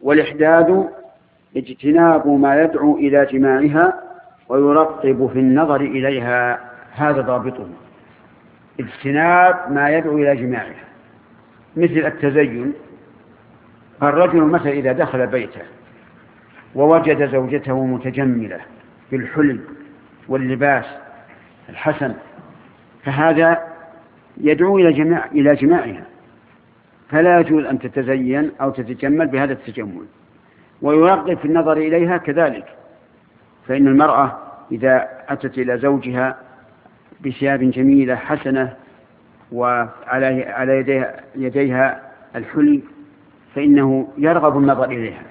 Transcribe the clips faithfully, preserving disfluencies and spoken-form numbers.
والإحداد اجتناب ما يدعو إلى جماعها ويرقب في النظر إليها، هذا ضابطه، اجتناب ما يدعو إلى جماعها، مثل التزين. الرجل مثلا إذا دخل بيته ووجد زوجته متجملة بالحلي واللباس الحسن، فهذا يدعو إلى جماع إلى جماعها، فلا يجوز أن تتزين أو تتجمل بهذا التجمل. ويرغب في النظر إليها كذلك، فإن المرأة إذا أتت إلى زوجها بثياب جميلة حسنة وعلى على يديها, يديها الحلي فإنه يرغب النظر إليها،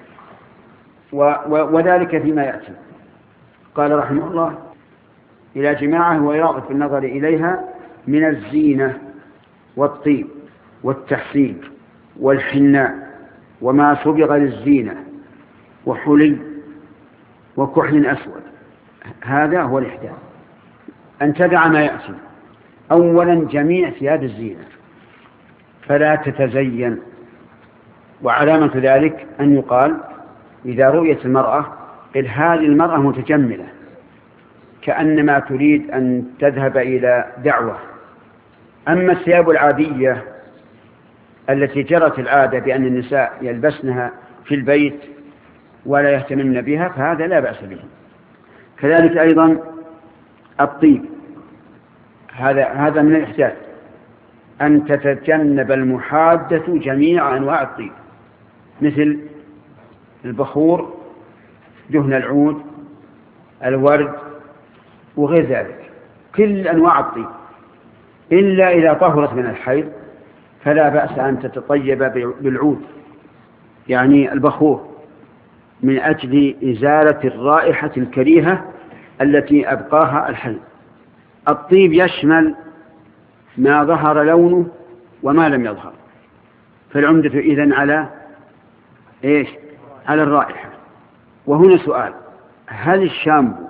وذلك فيما يأتي. قال رحمه الله: إلى جماعه ويرغب في النظر إليها من الزينة والطيب والتحسين والحناء وما صبغ للزينة وحلي وكحل أسود. هذا هو الإحداث، أن تدع ما يأتي. أولا جميع ثياب الزينة، فلا تتزين. وعلامة ذلك أن يقال إذا رؤيت المرأة قل هذه المرأة متجملة، كأنما تريد أن تذهب إلى دعوة. أما الثياب العادية التي جرت العادة بأن النساء يلبسنها في البيت ولا يهتمن بها فهذا لا بأس به. كذلك أيضا الطيب، هذا هذا من الإحداث، أن تتجنب المحادة جميع أنواع الطيب، مثل البخور، دهن العود، الورد وغير ذلك، كل أنواع الطيب، إلا إذا طهرت من الحيض فلا بأس أن تتطيب بالعود، يعني البخور، من أجل إزالة الرائحة الكريهة التي أبقاها الحيض. الطيب يشمل ما ظهر لونه وما لم يظهر، فالعمدة إذن على إيش؟ على الرائحة. وهنا سؤال: هل الشامبو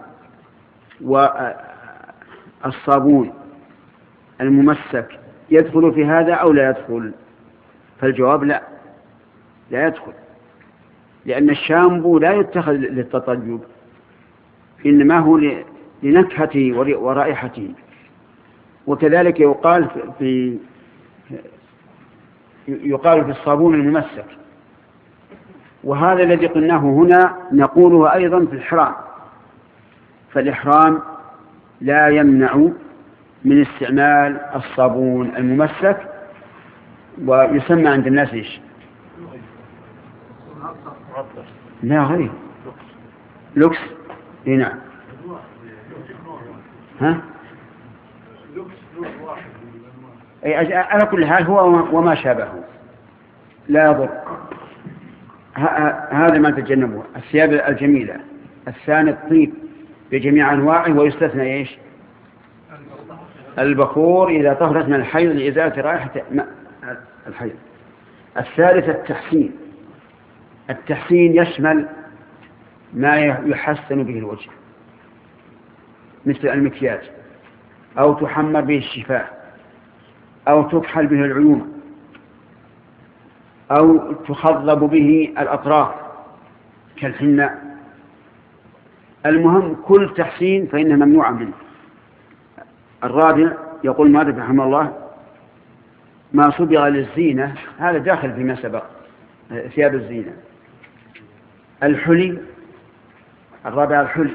والصابون الممسك يدخل في هذا أو لا يدخل؟ فالجواب لا، لا يدخل، لأن الشامبو لا يتخذ للتطيب، إنما هو لنكهته ورائحته. وكذلك يقال في يقال في الصابون الممسك، وهذا الذي قلناه هنا نقوله أيضا في الإحرام. فالإحرام لا يمنع من استعمال الصابون الممسك، ويسمى عند الناس إيش؟ لا غير لوكس. إيه نعم. ها؟ أي على كل حال هو وما شابهه لا يضر. هذا ما تجنبه، الثياب الجميلة. الثاني الطيب بجميع أنواعه، ويستثنى إيش؟ البخور إذا طهرت من الحيض لإزالة رائحة الحيض. الثالث التحسين. التحسين يشمل ما يحسن به الوجه، مثل المكياج، أو تحمر به الشفاه، أو تكحل به العيون، أو تخضب به الأطراف كالحناء. المهم كل تحسين فإنه ممنوع منه. الرابع يقول مالك رحمه الله: ما صبغ للزينة، هذا داخل فيما سبق، ثياب الزينة. الحلي، الرابع الحلي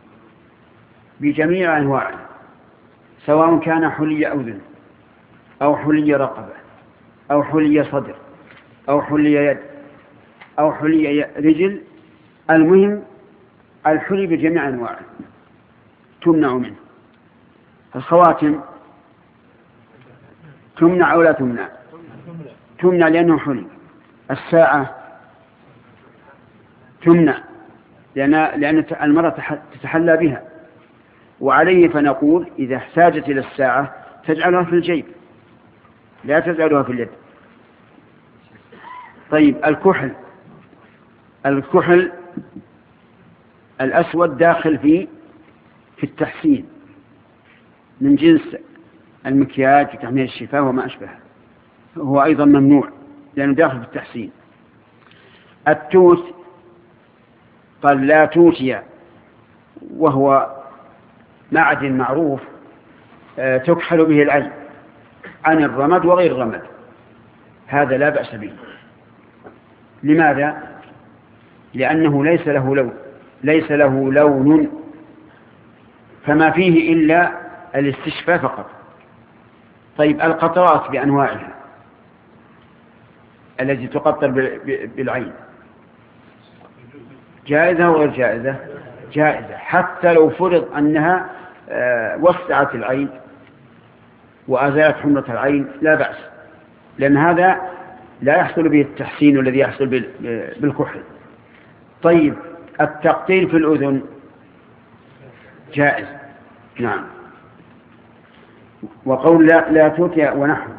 بجميع أنواعه، سواء كان حلي أذن أو حلي رقبة أو حلي صدر أو حلي يد أو حلي رجل، المهم الحلي بجميع أنواعه تمنع منه. الخواتم تمنع أو لا تمنع؟ تمنع لأنه حلي. الساعة تمنع لأن, لأن المرأة تتحلى بها، وعليه فنقول إذا احتاجت إلى الساعة تجعلها في الجيب، لا تجعلها في اليد. طيب الكحل، الكحل الأسود داخل في في التحسين، من جنس المكياج وتحميل الشفاه وما أشبه، هو أيضا ممنوع لأنه داخل في التحسين. التوت قال لا توتي، وهو معدن معروف تكحل به العين عن الرمد وغير الرمد، هذا لا بأس به. لماذا؟ لأنه ليس له لون، ليس له لون، فما فيه إلا الاستشفاء فقط. طيب القطرات بأنواعها التي تقطر بالعين جائزة وغير جائزة؟ جائزة، حتى لو فرض أنها وسعت العين وأزالت حمرة العين لا بأس، لأن هذا لا يحصل به التحسين الذي يحصل بالكحل. طيب التقطير في الأذن جائز، نعم. وقول لا, لا توتي ونحو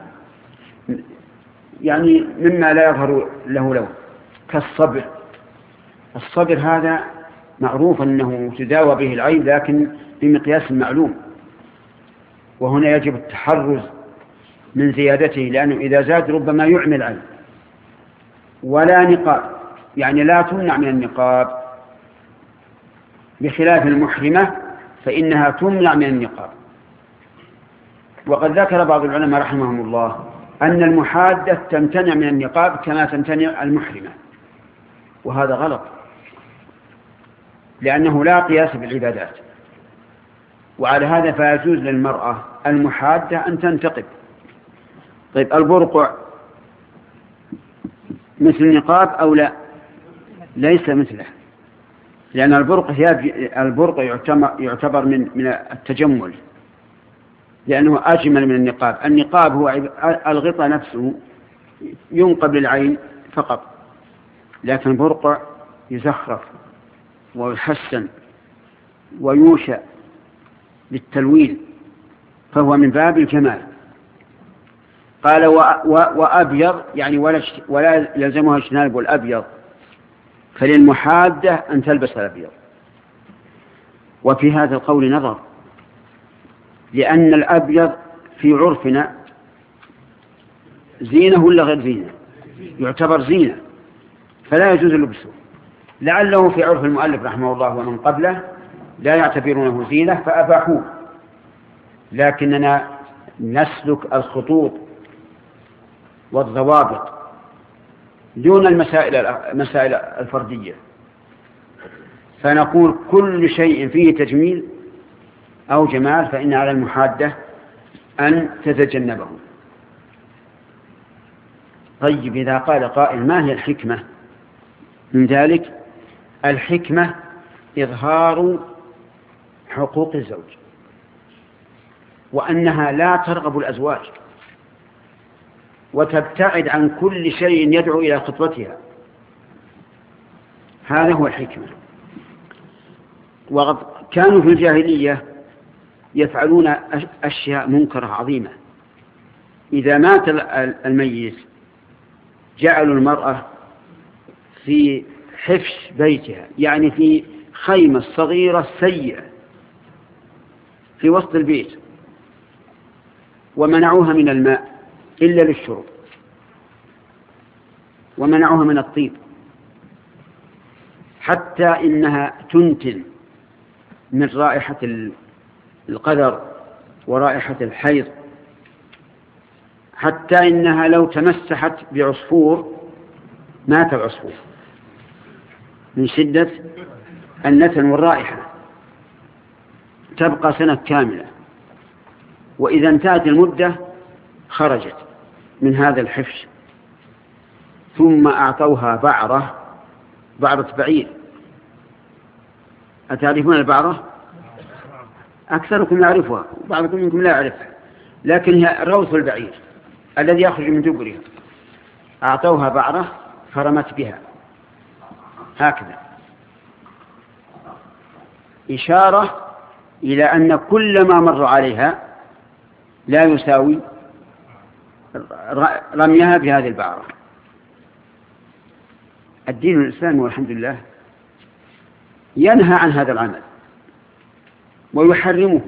يعني مما لا يظهر له لون كالصبر. الصبر هذا معروف أنه تداوى به العين لكن بمقياس معلوم، وهنا يجب التحرز من زيادته، لأنه إذا زاد ربما يعمي العين. ولا نقاب، يعني لا تمنع من النقاب، بخلاف المحرمة فإنها تمنع من النقاب. وقد ذكر بعض العلماء رحمهم الله أن المحادة تمتنع من النقاب كما تمتنع المحرمة، وهذا غلط، لأنه لا قياس بالعبادات. وعلى هذا فيجوز للمرأة المحادة أن تنتقب. طيب البرقع مثل النقاب أو لا؟ ليس مثله، لأن البرقع البرقع يعتبر من من التجمل، لأنه أجمل من النقاب. النقاب هو الغطاء نفسه ينقب للعين فقط، لكن البرقع يزخرف ويحسن ويوشى للتلوين، فهو من باب الجمال. قال وأبيض يعني ولا يلزمها اجتناب الأبيض، فللمحادة أن تلبس الأبيض. وفي هذا القول نظر، لأن الأبيض في عرفنا زينة ولا غير زينة؟ يعتبر زينة، فلا يجوز لبسه. لعله في عرف المؤلف رحمه الله ومن قبله لا يعتبرونه زينة فأباحوه، لكننا نسلك الخطوط والضوابط دون المسائل المسائل الفردية، فنقول كل شيء فيه تجميل أو جمال فإن على المحادة أن تتجنبه. طيب إذا قال قائل ما هي الحكمة من ذلك؟ الحكمة إظهار حقوق الزوج، وأنها لا ترغب الأزواج وتبتعد عن كل شيء يدعو إلى خطبتها، هذا هو الحكمة. وقد كانوا في الجاهلية يفعلون أشياء منكرة عظيمة. إذا مات الميت جعلوا المرأة في حفش بيتها، يعني في خيمة صغيرة سيئة في وسط البيت، ومنعوها من الماء إلا للشرب، ومنعوها من الطيب، حتى إنها تنتن من رائحة القذر ورائحة الحيض، حتى إنها لو تمسحت بعصفور مات العصفور من شدة النتن والرائحة، تبقى سنة كاملة، وإذا انتهت المدة خرجت من هذا الحفش. ثم أعطوها بعرة، بعرة بعير. أتعرفون البعرة؟ أكثركم يعرفها، بعضكم منكم لا يعرفها، لكن هي روث البعير الذي يخرج من دبرها. أعطوها بعرة فرمت بها هكذا، إشارة إلى أن كل ما مر عليها لا يساوي رميها بهذه البعرة. الدين الإسلامي والحمد لله ينهى عن هذا العمل ويحرمه،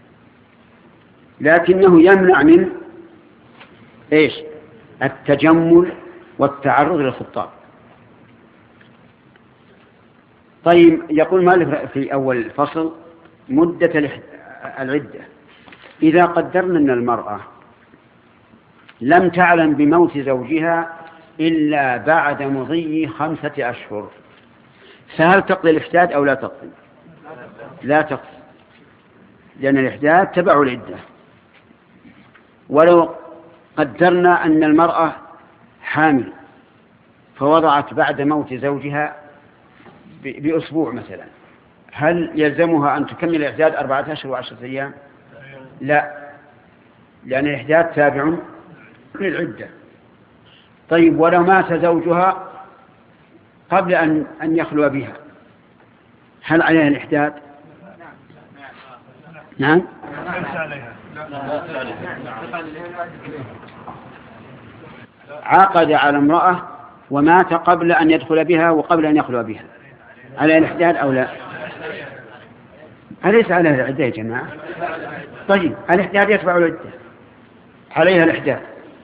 لكنه يمنع من إيش؟ التجمل والتعرض للخطاب. طيب يقول مالك في أول الفصل مدة العدة. إذا قدرنا أن المرأة لم تعلم بموت زوجها إلا بعد مضي خمسة أشهر، فهل تقضي الإحداد أو لا تقضي؟ لا تقضي، لأن الإحداد تبع العدة. ولو قدرنا أن المرأة حامل فوضعت بعد موت زوجها بأسبوع مثلا، هل يلزمها أن تكمل الإحداد أربعة أشهر وعشرة أيام؟ لا، لأن الإحداد تابع للعدة. طيب ولو مات زوجها قبل أن أن يخلو بها، هل عليها الإحداد؟ نعم. عقد على امرأة ومات قبل أن يدخل بها وقبل أن يخلو بها، عليها الإحداد أو لا؟ أليس عليها العدة يا جماعة؟ طيب الإحداد يتبع العدة، عليها الإحداد،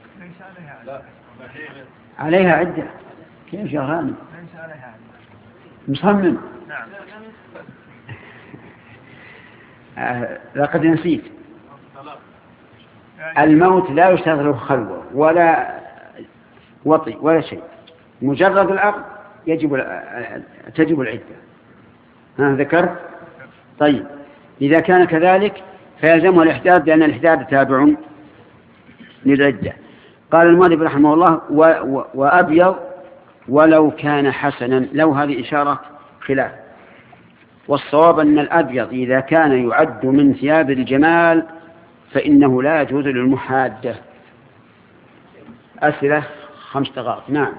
عليها عدة. كيف يا غانم؟ مصمم؟ آه لقد نسيت. الموت لا يشترط له خلوة ولا وطي ولا شيء، مجرد العقد يجب تجب العدة. ها ذكرت؟ طيب إذا كان كذلك فيلزمه الإحداد، لأن الإحداد تابع للعدة. قال المؤلف رحمه الله وأبيض ولو كان حسنا، لو هذه إشارة خلاف، والصواب أن الأبيض إذا كان يعد من ثياب الجمال فإنه لا يجوز للمحادة. أسئلة خمس دقائق. نعم.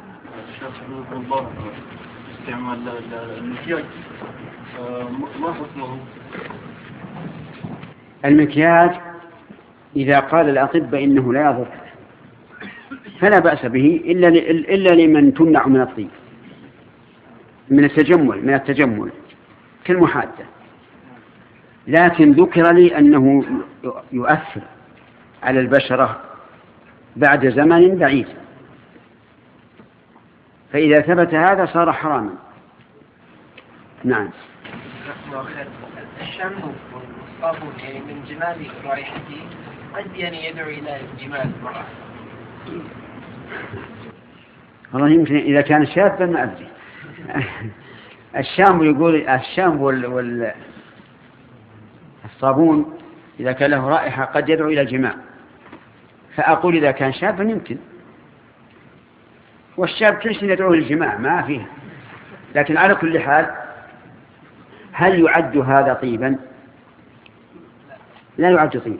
استعمال المكياج ما حكمه؟ المكياج إذا قال الأطباء إنه لا يضر فلا بأس به، إلا إلا لمن تمنع من الطيب، من التجمل من التجمل كالمحادة. لكن ذكر لي أنه يؤثر على البشرة بعد زمن بعيد، فإذا ثبت هذا صار حراما. نعم. الشامبو والصابون يعني من جمال رائحته قد يعني يدعو إلى جمال المرأة. والله يمكن إذا كان شابا ما أدري. الشامبو يقول الشامبو والصابون إذا كان له رائحة قد يدعو إلى الجماع، فأقول إذا كان شابا يمكن، والشاب كل شيء يدعو للجماع ما فيها. لكن على كل حال هل يعد هذا طيبا؟ لا يعد طيبا،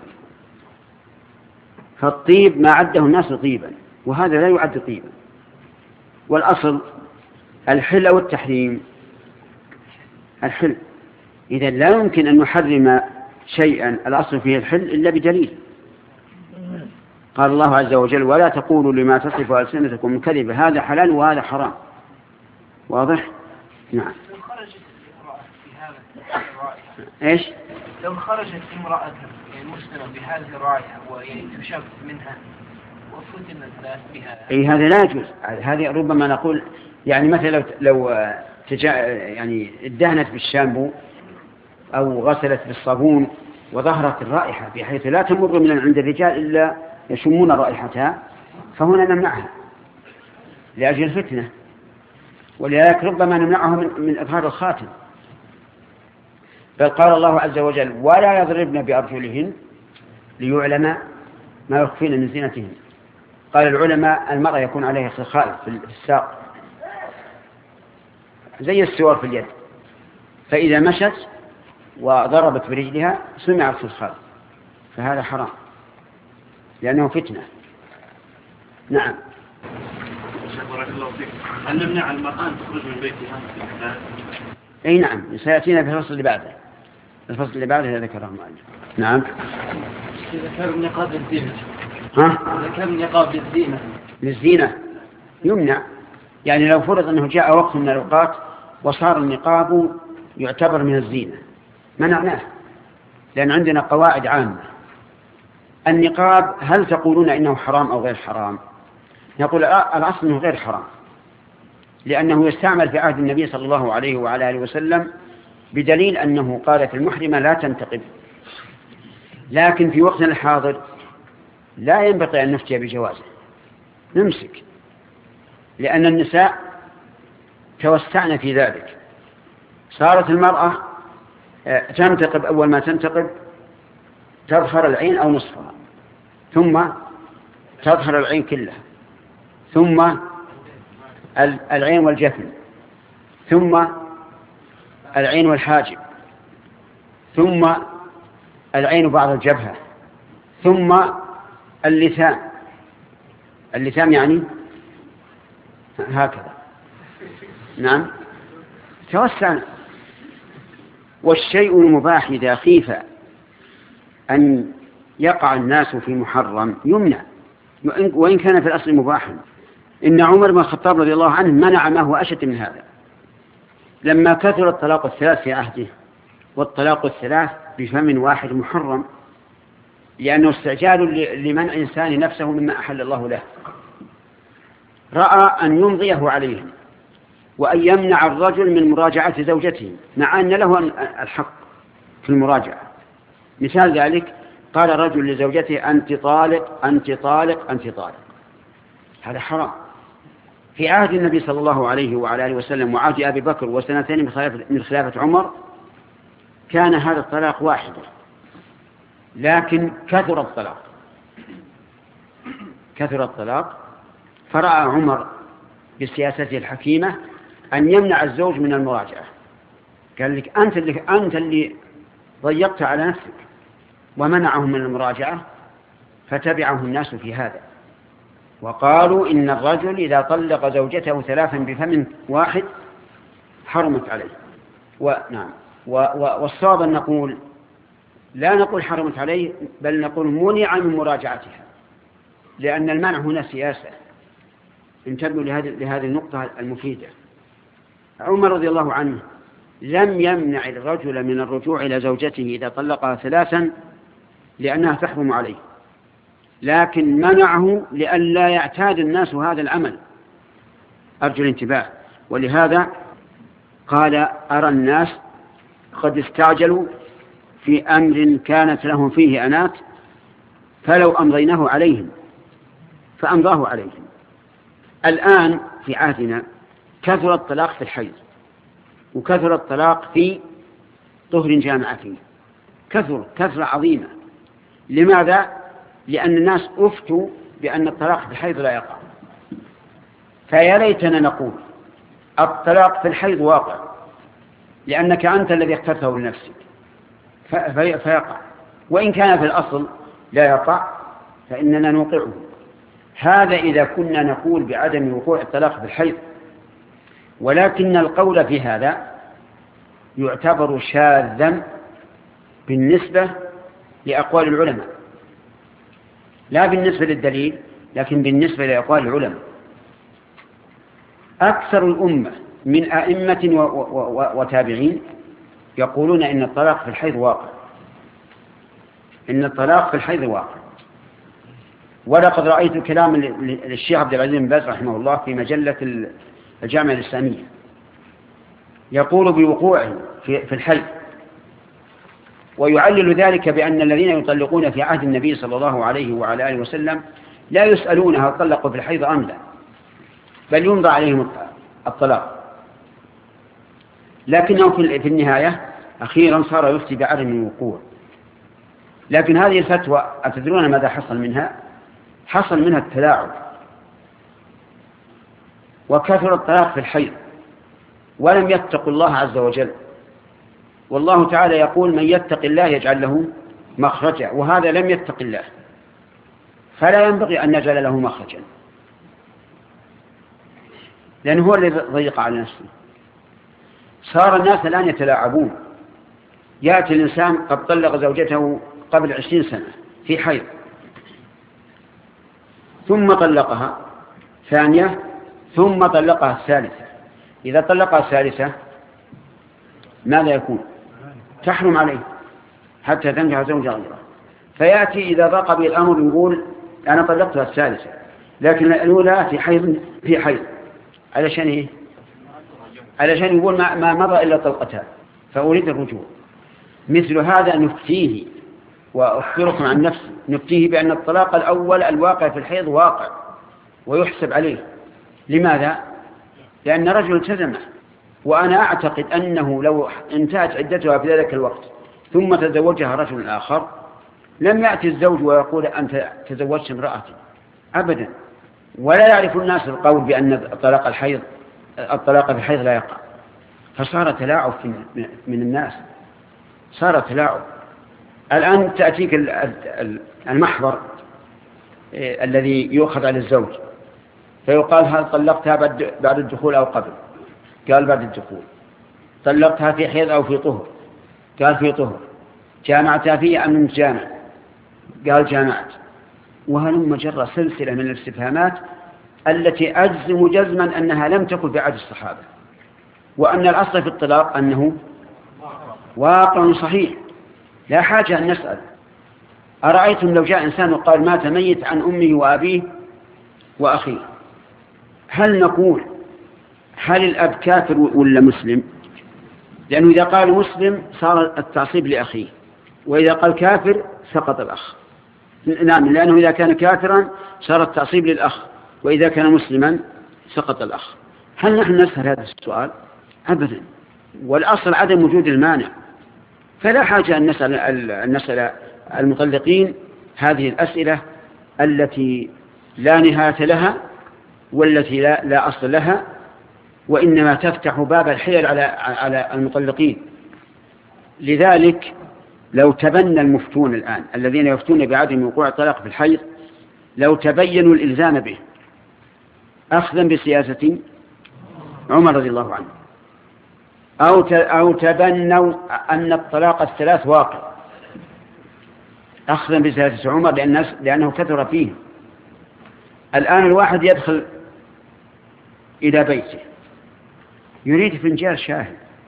فالطيب ما عده الناس طيبا، وهذا لا يعد طيبا. والأصل الحل أو التحريم. الحل، إذا لا يمكن أن نحرم شيئا الأصل فيه الحل إلا بدليل. قال الله عز وجل ولا تقولوا لما تصف ألسنتكم الكذب هذا حلال وهذا حرام. واضح؟ نعم. لو خرجت امرأة بهذه الرائحة إيش؟ لو خرجت امرأة مسلمة بهذه الرائحة ويعني تشف منها وفتن الناس بها، أي هذا لا يجوز. هذه ربما نقول يعني مثلا لو لو تجا يعني ادهنت بالشامبو أو غسلت بالصابون وظهرت الرائحة بحيث لا تمر من عند الرجال إلا يشمون رائحتها، فهنا نمنعها لأجل الفتنة، ولذلك ربما نمنعها من, من إظهار الخاتم. بل قال الله عز وجل ولا يضربن بأرجلهن ليعلم ما يخفين من زينتهن. قال العلماء المرأة يكون عليها خلخال في الساق زي السوار في اليد، فإذا مشت وضربت برجلها سمع الخلخال، فهذا حرام لأنه فتنة. نعم. بارك الله فيك. هل نمنع المرأة أن تخرج من بيتها؟ أي نعم، سيأتينا في الفصل اللي بعده. الفصل اللي بعده ذكره المؤلف. نعم. ذكر نقاب الزينة. ها؟ ذكر نقاب الزينة. للزينة يمنع، يعني لو فرض أنه جاء وقت من الأوقات وصار النقاب يعتبر من الزينة منعناه، لأن عندنا قواعد عامة. النقاب هل تقولون إنه حرام أو غير حرام؟ نقول الأصل أنه غير حرام، لأنه يستعمل في عهد النبي صلى الله عليه وعلى آله وسلم، بدليل أنه قال في المحرمة لا تنتقب. لكن في وقتنا الحاضر لا ينبغي أن نفتي بجوازه، نمسك، لأن النساء توسعن في ذلك. صارت المرأة تنتقب، أول ما تنتقب تظهر العين أو نصفها، ثم تظهر العين كلها، ثم العين والجفن، ثم العين والحاجب، ثم العين بعض الجبهة، ثم اللسان. اللسان يعني هكذا، نعم، توسع. والشيء المباح إذا خيف أن يقع الناس في محرم يمنع، وإن كان في الأصل مباحا. إن عمر بن الخطاب رضي الله عنه منع ما هو أشد من هذا لما كثر الطلاق الثلاث في عهده، والطلاق الثلاث بفم واحد محرم، لأنه استعجال لمنع إنسان نفسه مما أحل الله له. رأى أن يمضيه عليهم وأن يمنع الرجل من مراجعة زوجته مع أن له الحق في المراجعة. مثال ذلك قال رجل لزوجته أنت طالق أنت طالق أنت طالق، هذا حرام. في عهد النبي صلى الله عليه وعلى آله وسلم وعهد أبي بكر وسنتين من خلافة عمر كان هذا الطلاق واحدا، لكن كثر الطلاق كثر الطلاق فرأى عمر بسياسته الحكيمة أن يمنع الزوج من المراجعة. قال لك أنت اللي, أنت اللي ضيقت على نفسك، ومنعهم من المراجعة، فتبعه الناس في هذا، وقالوا إن الرجل إذا طلق زوجته ثلاثا بفم واحد حرمت عليه. ونعم، والصواب أن نقول لا نقول حرمت عليه، بل نقول منع من مراجعتها، لأن المنع هنا سياسة. انتبهوا لهذه لهذه النقطة المفيدة. عمر رضي الله عنه لم يمنع الرجل من الرجوع إلى زوجته إذا طلقها ثلاثا لأنها تحرم عليه، لكن منعه لئلا يعتاد الناس هذا العمل. أرجو الانتباه. ولهذا قال أرى الناس قد استعجلوا في أمر كانت لهم فيه أنات فلو أمضيناه عليهم فأمضاه عليهم. الآن في عهدنا كثر الطلاق في الحيض، وكثر الطلاق في طهر جامع فيه، كثر كثرة عظيمة. لماذا؟ لأن الناس أفتوا بأن الطلاق في الحيض لا يقع. فيا ليتنا نقول الطلاق في الحيض واقع، لأنك أنت الذي اخترته لنفسك فيقع، وإن كان في الأصل لا يقع فإننا نوقعه. هذا إذا كنا نقول بعدم وقوع الطلاق في الحيض، ولكن القول في هذا يعتبر شاذا بالنسبة لأقوال العلماء، لا بالنسبة للدليل، لكن بالنسبة لأقوال العلماء. أكثر الأمة من أئمة وتابعين يقولون إن الطلاق في الحيض واقع، إن الطلاق في الحيض واقع. ولقد رأيت كلام للشيخ عبد العزيز بن باز رحمه الله في مجلة الجامعة الإسلامية يقول بوقوعه في الحيض، ويعلل ذلك بأن الذين يطلقون في عهد النبي صلى الله عليه وعلى آله وسلم لا يسألون هل طلقوا في الحيض أم لا، بل يمضى عليهم الطلاق. لكنه في النهاية أخيرا صار يفتي بعدم الوقوع. لكن هذه الفتوى أتدرون ماذا حصل منها؟ حصل منها التلاعب وكثر الطلاق في الحيض، ولم يتقوا الله عز وجل. والله تعالى يقول من يتق الله يجعل له مخرجا، وهذا لم يتق الله، فلا ينبغي أن نجعل له مخرجا، لأنه هو الذي ضيق على نفسه. صار الناس الآن يتلاعبون. يأتي الإنسان قد طلق زوجته قبل عشرين سنة في حيض، ثم طلقها ثانية، ثم طلقها الثالثة. إذا طلقها الثالثة ماذا يكون؟ تحرم عليه حتى تنكح زوجها غيره. فيأتي إذا ضاق به الأمر يقول أنا طلقتها الثالثة، لكن الأولى في حيض في حيض علشان إيه؟ علشان يقول ما, ما مضى إلا طلقتان فأريد الرجوع. مثل هذا نفتيه، وأخبركم عن نفسي، نفتيه بأن الطلاق الأول الواقع في الحيض واقع ويحسب عليه. لماذا؟ لأن رجل التزمه، وأنا أعتقد أنه لو انتهت عدتها في ذلك الوقت ثم تزوجها رجل آخر لم يأتي الزوج ويقول أنت تزوجت امرأتي أبدا، ولا يعرف الناس القول بأن طلاق الحيض الطلاق في الحيض لا يقع. فصار تلاعب من الناس، صار تلاعب. الآن تأتيك المحضر الذي يؤخذ على الزوج فيقال هل طلقتها بعد الدخول أو قبل؟ قال بعد الدخول. طلقتها في حيض أو في طهر؟ قال في طهر. جامعتها فيه أم جامع؟ قال جامعت. وهلم جرى سلسلة من الاستفهامات التي أجزم جزما أنها لم تكن في عهد الصحابة، وأن الأصل في الطلاق أنه واقع صحيح لا حاجة أن نسأل. أرأيتم لو جاء إنسان وقال مات ميت عن أمه وأبيه وأخيه، هل نقول هل الأب كافر ولا مسلم؟ لأنه إذا قال مسلم صار التعصيب لأخيه، وإذا قال كافر سقط الأخ. نعم، لأنه إذا كان كافرا صار التعصيب للأخ، وإذا كان مسلما سقط الأخ. هل نحن نسأل هذا السؤال؟ أبدا. والأصل عدم وجود المانع، فلا حاجة أن نسأل, أن نسأل المطلقين هذه الأسئلة التي لا نهاية لها والتي لا, لا أصل لها، وإنما تفتح باب الحيل على, على المطلقين. لذلك لو تبنى المفتون الآن الذين يفتون بعدم وقوع الطلاق في الحيض لو تبينوا الإلزام به أخذا بسياسة عمر رضي الله عنه، أو أو تبنوا أن الطلاق الثلاث واقع أخذا بسياسة عمر لأنه كثر فيه. الآن الواحد يدخل إلى بيته يريد فنجان شاي،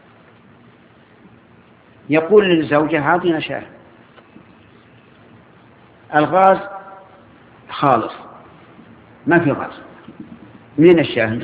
يقول للزوجة هاتنا شاي، الغاز خالص ما في غاز، من الشاهد؟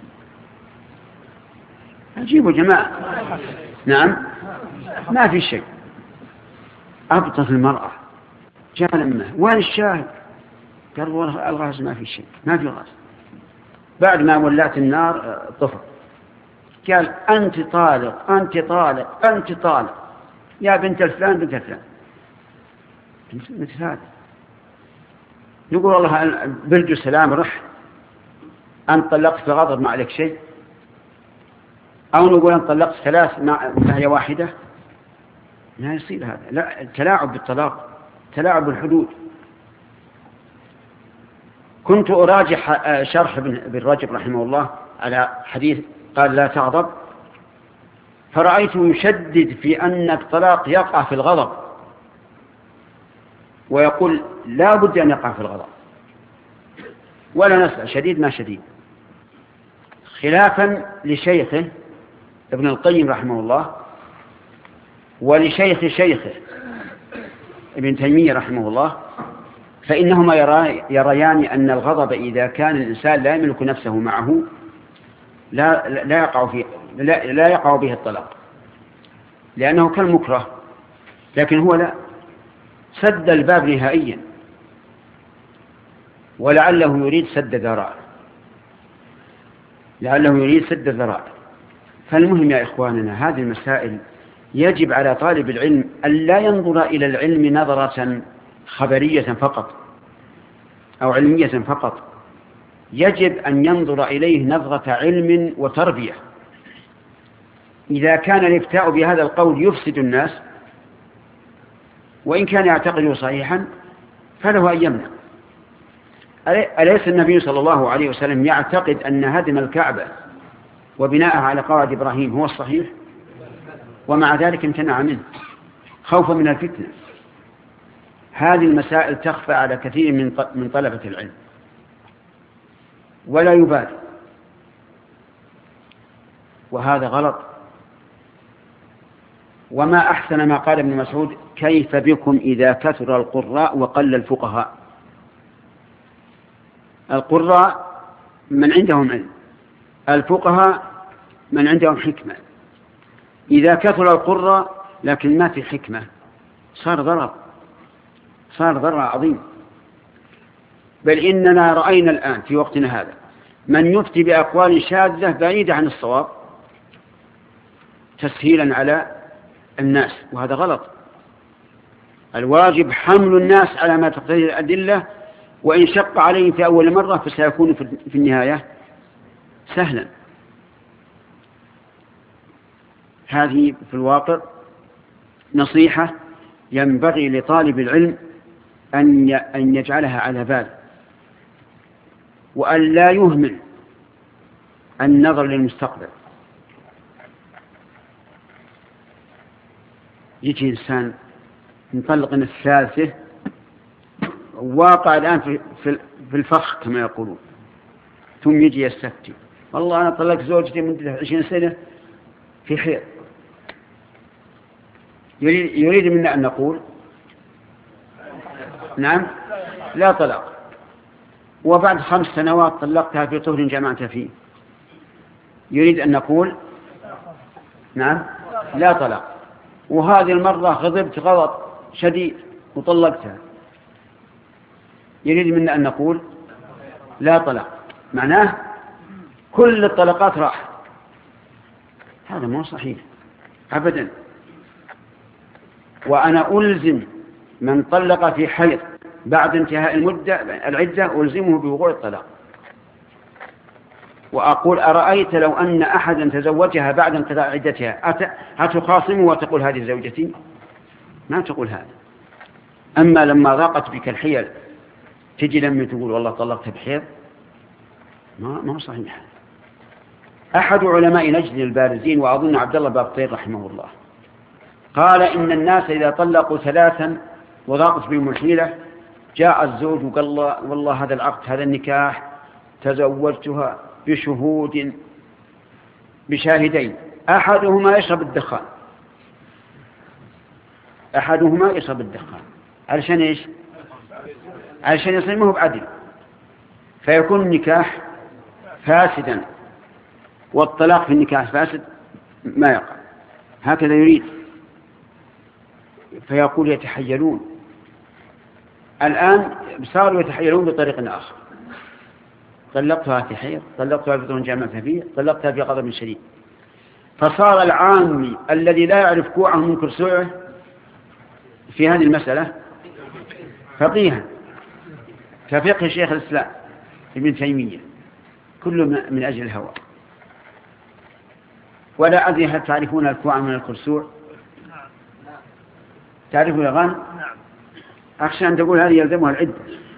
أجيبوا جماعة. نعم ما في شيء. أبطت المرأة، جاء لما وين الشاهد؟ قال والله الغاز ما في شيء، ما في غاز. بعد ما ولات النار طفى، قال أنت طالق أنت طالق أنت طالق يا بنت الفلان بنت الفلان. مثل هذا يقول والله برج السلام رح أن طلقت في غضب ما عليك شيء، أو نقول أن طلقت ثلاث ما هي واحدة. لا يصير هذا، لا، تلاعب بالطلاق، تلاعب بالحدود. كنت أراجح شرح ابن رجب رحمه الله على حديث قال لا تغضب، فرأيته يشدد في أن الطلاق يقع في الغضب، ويقول لا بد أن يقع في الغضب، ولا نسأل شديد ما شديد، خلافا لشيخه ابن القيم رحمه الله ولشيخ شيخه ابن تيمية رحمه الله، فإنهما يريان أن الغضب إذا كان الإنسان لا يملك نفسه معه لا لا يقع فيه لا, لا يقع به الطلاق، لأنه كالمكره، لكن هو لا، سد الباب نهائيا، ولعله يريد سد ذرائع، لعله يريد سد ذرائع. فالمهم يا إخواننا هذه المسائل يجب على طالب العلم أن لا ينظر إلى العلم نظرة خبرية فقط أو علمية فقط، يجب أن ينظر إليه نظرة علم وتربية. إذا كان الإفتاء بهذا القول يفسد الناس وإن كان يعتقده صحيحا فله أن يمنع. أليس النبي صلى الله عليه وسلم يعتقد أن هدم الكعبة وبناءها على قواعد إبراهيم هو الصحيح، ومع ذلك امتنع منه خوفا من الفتنة؟ هذه المسائل تخفى على كثير من طلبة العلم ولا يبالي، وهذا غلط. وما أحسن ما قال ابن مسعود كيف بكم إذا كثر القراء وقل الفقهاء. القراء من عندهم علم، الفقهاء من عندهم حكمة. إذا كثر القرى لكن ما في حكمة صار ضرر، صار ضرر عظيم. بل إننا رأينا الآن في وقتنا هذا من يفتي بأقوال شاذة بعيدة عن الصواب تسهيلا على الناس، وهذا غلط. الواجب حمل الناس على ما تقتضي الأدلة، وإن شق عليهم في أول مرة فسيكون في النهاية سهلا. هذه في الواقع نصيحة ينبغي لطالب العلم أن يجعلها على بال، وأن لا يهمل النظر للمستقبل. يجي إنسان ينطلق من الثالثة واقع الآن في الفخ كما يقولون، ثم يجي يستفتي والله أنا طلقت زوجتي من عشرين سنة في خير. يريد, يريد منا أن نقول نعم لا طلاق، وبعد خمس سنوات طلقتها في طهر جمعت فيه. يريد أن نقول نعم لا طلاق، وهذه المرة غضبت غضب شديد وطلقتها. يريد منا أن نقول لا طلاق، معناه كل الطلقات راح. هذا مو صحيح أبدا. وأنا ألزم من طلق في حيض بعد انتهاء المدة العدة ألزمه بوقوع الطلاق. وأقول أرأيت لو أن أحدا تزوجها بعد انقضاء عدتها هتخاصمه وتقول هذه زوجتي؟ ما تقول هذا. أما لما ضاقت بك الحيل تجي لم تقول والله طلقتها بحيض، ما ما هو صحيح. أحد علماء نجد البارزين وأظن عبد الله باب طير رحمه الله قال إن الناس إذا طلقوا ثلاثا وضاقت بهم الحيلة جاء الزوج وقال الله والله هذا العقد هذا النكاح تزوجتها بشهود بشاهدين أحدهما يشرب الدخان أحدهما يشرب الدخان علشان إيش؟ علشان يصيمه بعدل، فيكون النكاح فاسدا والطلاق في النكاح فاسد ما يقع. هكذا يريد. فيقول يتحيلون الآن، صاروا يتحيلون بطريق آخر. طلقتها في حيض، طلقتها في طهر جامعة فيه، طلقتها في غضب شديد. فصار العامي الذي لا يعرف كوعه من كرسوعه في هذه المسألة فقيها كفقه شيخ الإسلام ابن تيمية، كله من أجل الهوى. ولا أدري هل تعرفون الكوع من الكرسوع؟ تعرفون الغن؟ أخشى أن تقول هذه يلزمها العدة.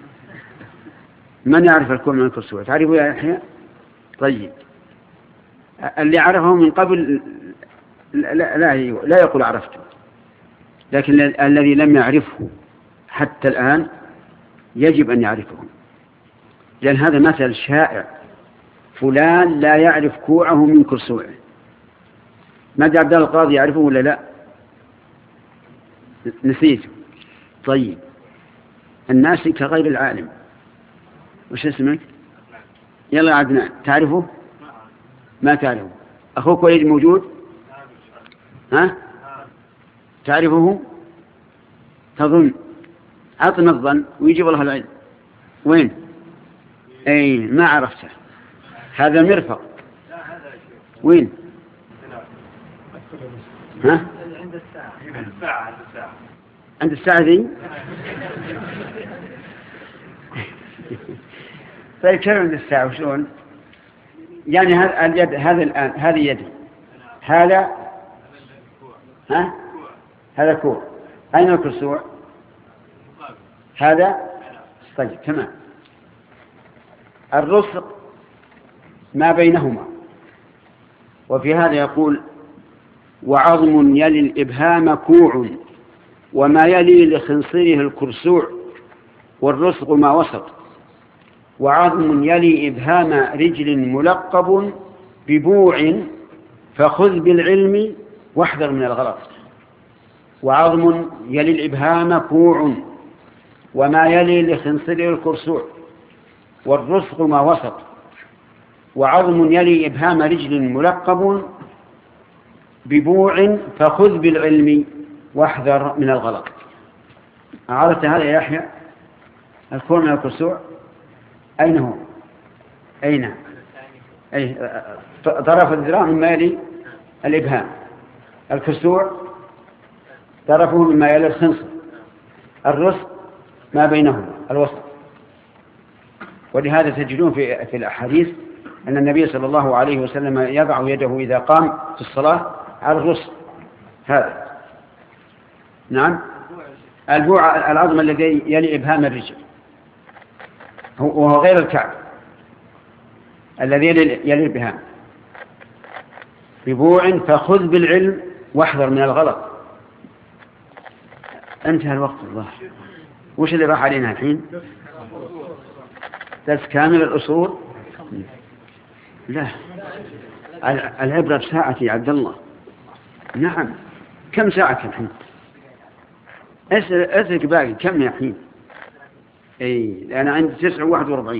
من يعرف الكوع من الكرسوع؟ تعرفوا يا يحيى؟ طيب اللي عرفه من قبل لا, لا, لا يقول عرفته، لكن الذي لم يعرفه حتى الآن يجب أن يعرفه، لأن هذا مثل شائع. فلان لا يعرف كوعه من كرسوعه. ماذا عبد الله القاضي يعرفه ولا لا؟ نسيته. طيب الناس كغير العالم. وش اسمك؟ يلا عدنان، تعرفه؟ ما تعرفه. أخوك وليد موجود؟ ها؟ تعرفه؟ تظن؟ أعطنا الظن ويجيب الله العلم. وين؟ أي ما عرفته. هذا مرفق. وين؟ ها؟ عند الساعة. عند الساعة. عند الساعة. عند الساعة ذي؟ طيب كم عند الساعة وشلون؟ يعني هذا اليد، هذا الآن هذه يدي، هذا ها؟ هذا كوع. أين الكرسوع؟ هذا طيب تمام. الرسق ما بينهما. وفي هذا يقول وعظم يلي الإبهام كوع وما يلي لخنصره الكرسوع والرسق ما وسط. وعظم يلي إبهام رجل ملقب ببوع فخذ بالعلم واحذر من الغلط. وعظم يلي الإبهام كوع وما يلي لخنصره الكرسوع والرسق ما وسط. وعظم يلي إبهام رجل ملقب ببوع فخذ بالعلم واحذر من الغلط. عرفت هذا يا يحيى؟ الكوع من الكسوع أين هو؟ أين؟ أي طرف الذراع مما يلي الإبهام، الكسوع طرفه مما يلي الخنصر، الرسل ما بينهما الوسط. ولهذا تجدون في في الأحاديث أن النبي صلى الله عليه وسلم يضع يده إذا قام في الصلاة على الرسل هذا. نعم، البوع العظم الذي يلي إبهام الرجل وهو غير الكعب، الذي يلي الإبهام. ببوع فخذ بالعلم واحذر من الغلط. انتهى الوقت الله. وش اللي راح علينا الحين؟ درس كامل الأصول؟ لا، العبرة بساعة يا عبد الله. نعم، كم ساعة الحين؟ أسألك باقي كم يا حين؟ اي أنا عندي تسعة واحد واربعين،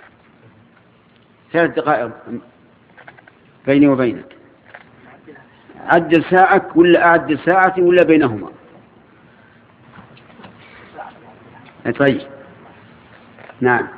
ثلاث دقائق بيني وبينك. عدل ساعك ولا أعدل ساعتي ولا بينهما؟ طيب نعم.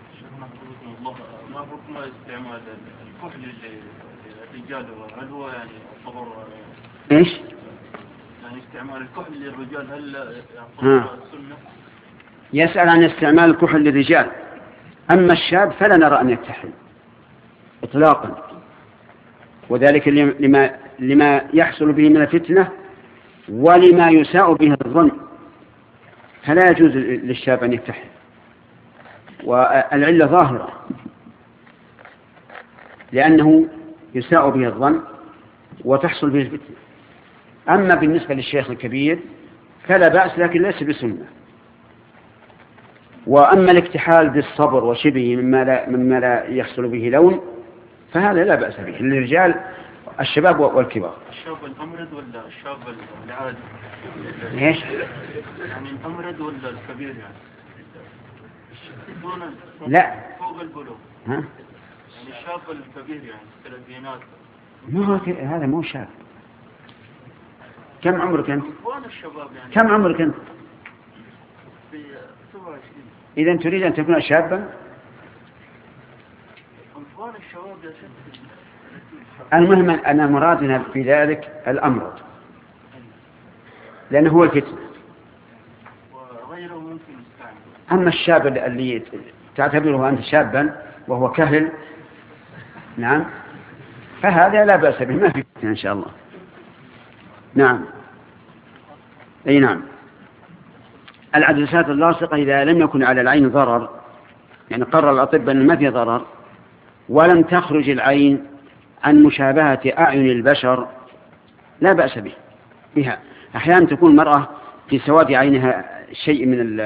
ما حكم استعمال الكحل للرجال؟ هل هو يعني يعتبر ايش؟ يعني استعمال الكحل للرجال هل يعتبر سنة؟ يسأل عن استعمال الكحل للرجال. أما الشاب فلا نرى أن يكتحل إطلاقا، وذلك لما لما يحصل به من الفتنة ولما يساء به الظن، فلا يجوز للشاب أن يكتحل، والعلة ظاهرة لأنه يساء به الظن وتحصل به الفتنة. أما بالنسبة للشيخ الكبير فلا بأس، لكن ليس بسنة. وأما الاكتحال بالصبر وشبه مما لا, مما لا يحصل به لون فهذا لا بأس به للرجال الشباب والكبار. الشاب الأمرد ولا الشاب العادي؟ ايش؟ يعني الأمرد ولا الكبير يعني؟ لا فوق البلوغ. ها؟ يعني الشاب الكبير يعني الثلاثينات. مو هذا مو شاب. كم عمرك أنت؟ وأنا الشباب يعني. كم عمرك أنت؟ في سبعة وعشرين. إذا تريد أن تكون شابا؟ أنفوان الشباب يا شيخ. المهم أن مرادنا في ذلك الأمر، لأنه هو الفتنة. وغيره ممكن يستعمل. أما الشاب اللي تعتبره أنت شابا وهو كهل، نعم، فهذا لا بأس به، ما في فتنة إن شاء الله. نعم، أي نعم. العدسات اللاصقة إذا لم يكن على العين ضرر، يعني قرر الأطباء أن ما في ضرر، ولم تخرج العين عن مشابهة أعين البشر، لا بأس به بها. أحيانا تكون المرأة في سواد عينها شيء من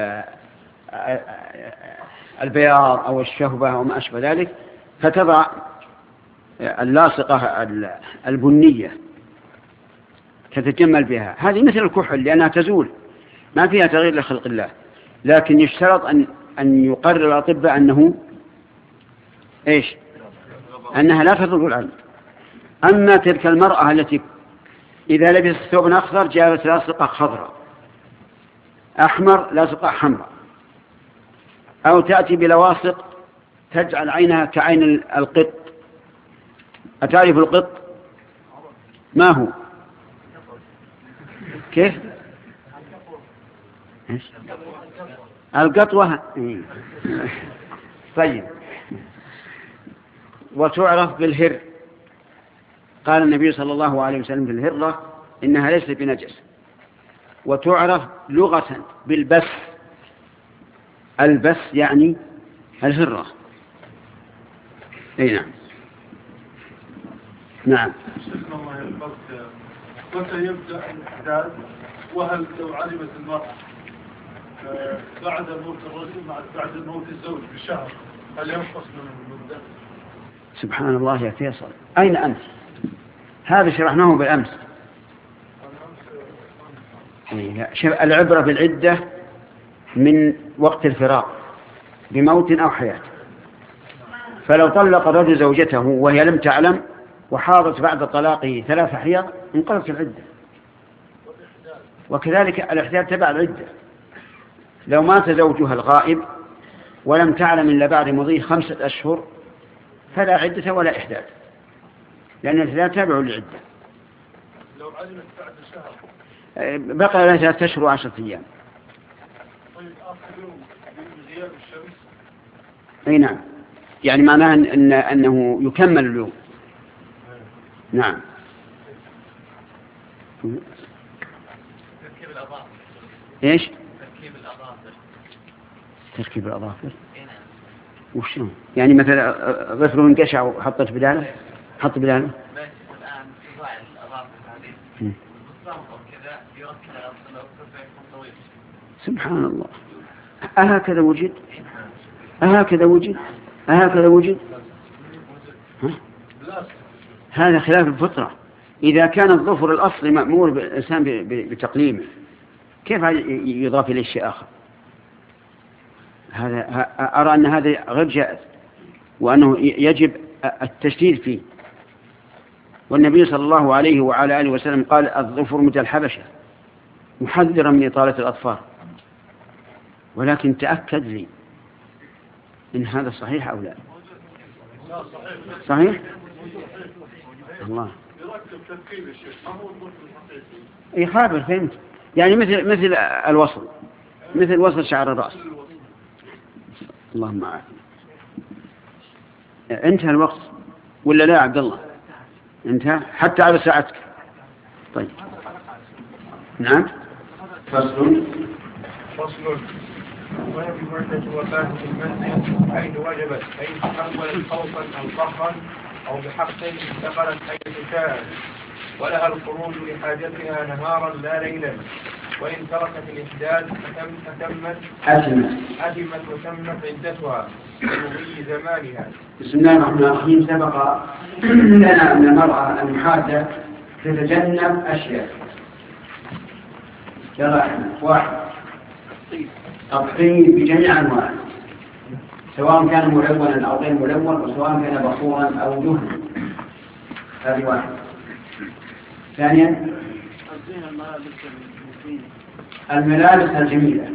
البياض أو الشهبة أو ما أشبه ذلك، فتضع اللاصقة البنية تتجمل بها. هذه مثل الكحل لأنها تزول، ما فيها تغيير لخلق الله، لكن يشترط أن أن يقرر الأطباء أنه إيش؟ أنها لا تضر العين. أما تلك المرأة التي إذا لبست ثوب أخضر جاءت لاصقة خضراء، أحمر لاصقة حمراء، أو تأتي بلواصق تجعل عينها كعين القط. أتعرف القط؟ ما هو؟ كيف؟ القطوة. طيب. وتعرف بالهر. قال النبي صلى الله عليه وسلم في الهرة إنها ليست بنجس. وتعرف لغة بالبث. البث يعني الهرة. أي نعم. نعم. متى يبدأ الإحداث؟ وهل لو علمت المرأة بعد موت الرجل بعد موت الزوج بشهر هل ينقص من المدة؟ سبحان الله يا فيصل، أين أنت؟ هذا شرحناه بالأمس. العبرة بالعدة من وقت الفراق بموت أو حياة. فلو طلق الرجل زوجته وهي لم تعلم وحاضت بعد طلاقه ثلاث حيض انقضت العدة. وكذلك الإحداد تبع العدة. لو مات زوجها الغائب ولم تعلم إلا بعد مضي خمسة أشهر فلا عدة ولا إحداد، لأن الإحداد تابع للعدة. لو علمت بعد شهر بقى لها ثلاثة أشهر وعشرة أيام. طيب آخر يوم بغياب الشمس. أي نعم، يعني معناه إن أنه يكمل اليوم. نعم. تركيب الأظافر. إيش؟ تركيب الأظافر. تركيب الأظافر. إيه نعم. وشلون؟ يعني مثلا ظفره انقشع وحطت بداله، حط بداله. بس الآن في ضاع الأظافر هذه. بالضبط كذا يركب الأظافر ويكون طويل. سبحان الله. أهكذا وجد؟ أهكذا وجد؟ أهكذا وجد؟ ها؟ هذا خلاف الفطرة. إذا كان الظفر الأصلي مأمور بالإنسان بتقليمه كيف يضاف إليه شيء آخر؟ هذا أرى أن هذا غير جائز وأنه يجب التشديد فيه. والنبي صلى الله عليه وعلى آله وسلم قال الظفر مثل الحبشة محذرا من إطالة الأظفار. ولكن تأكد لي إن هذا صحيح أو لا. صحيح؟ الله يخابر. فهمت؟ يعني مثل مثل الوصل، مثل وصل شعر الرأس. اللهم عافية. انتهى الوقت ولا لا يا عبد الله؟ انتهى حتى على ساعتك. طيب نعم. فصل فصل ويجب مدة وفاة المنزل حيث وجبت، أي تحولت خوفا أو قهرا أو بحق انتقلت حيث شاءت، ولها الخروج لحاجتها نهارا لا ليلا. وإن تركت الإحداث فتمت أتمت وتمت عدتها بمضي زمانها. بسم الله الرحمن الرحيم. سبق لنا أن المرأة المحادة تتجنب أشياء. يلا واحد، الطيب بجميع أنواعه سواء كان ملونا أو غير ملون، وسواء كان بخورا أو دهنا. هذه واحد. ثانيا الملابس الجميلة.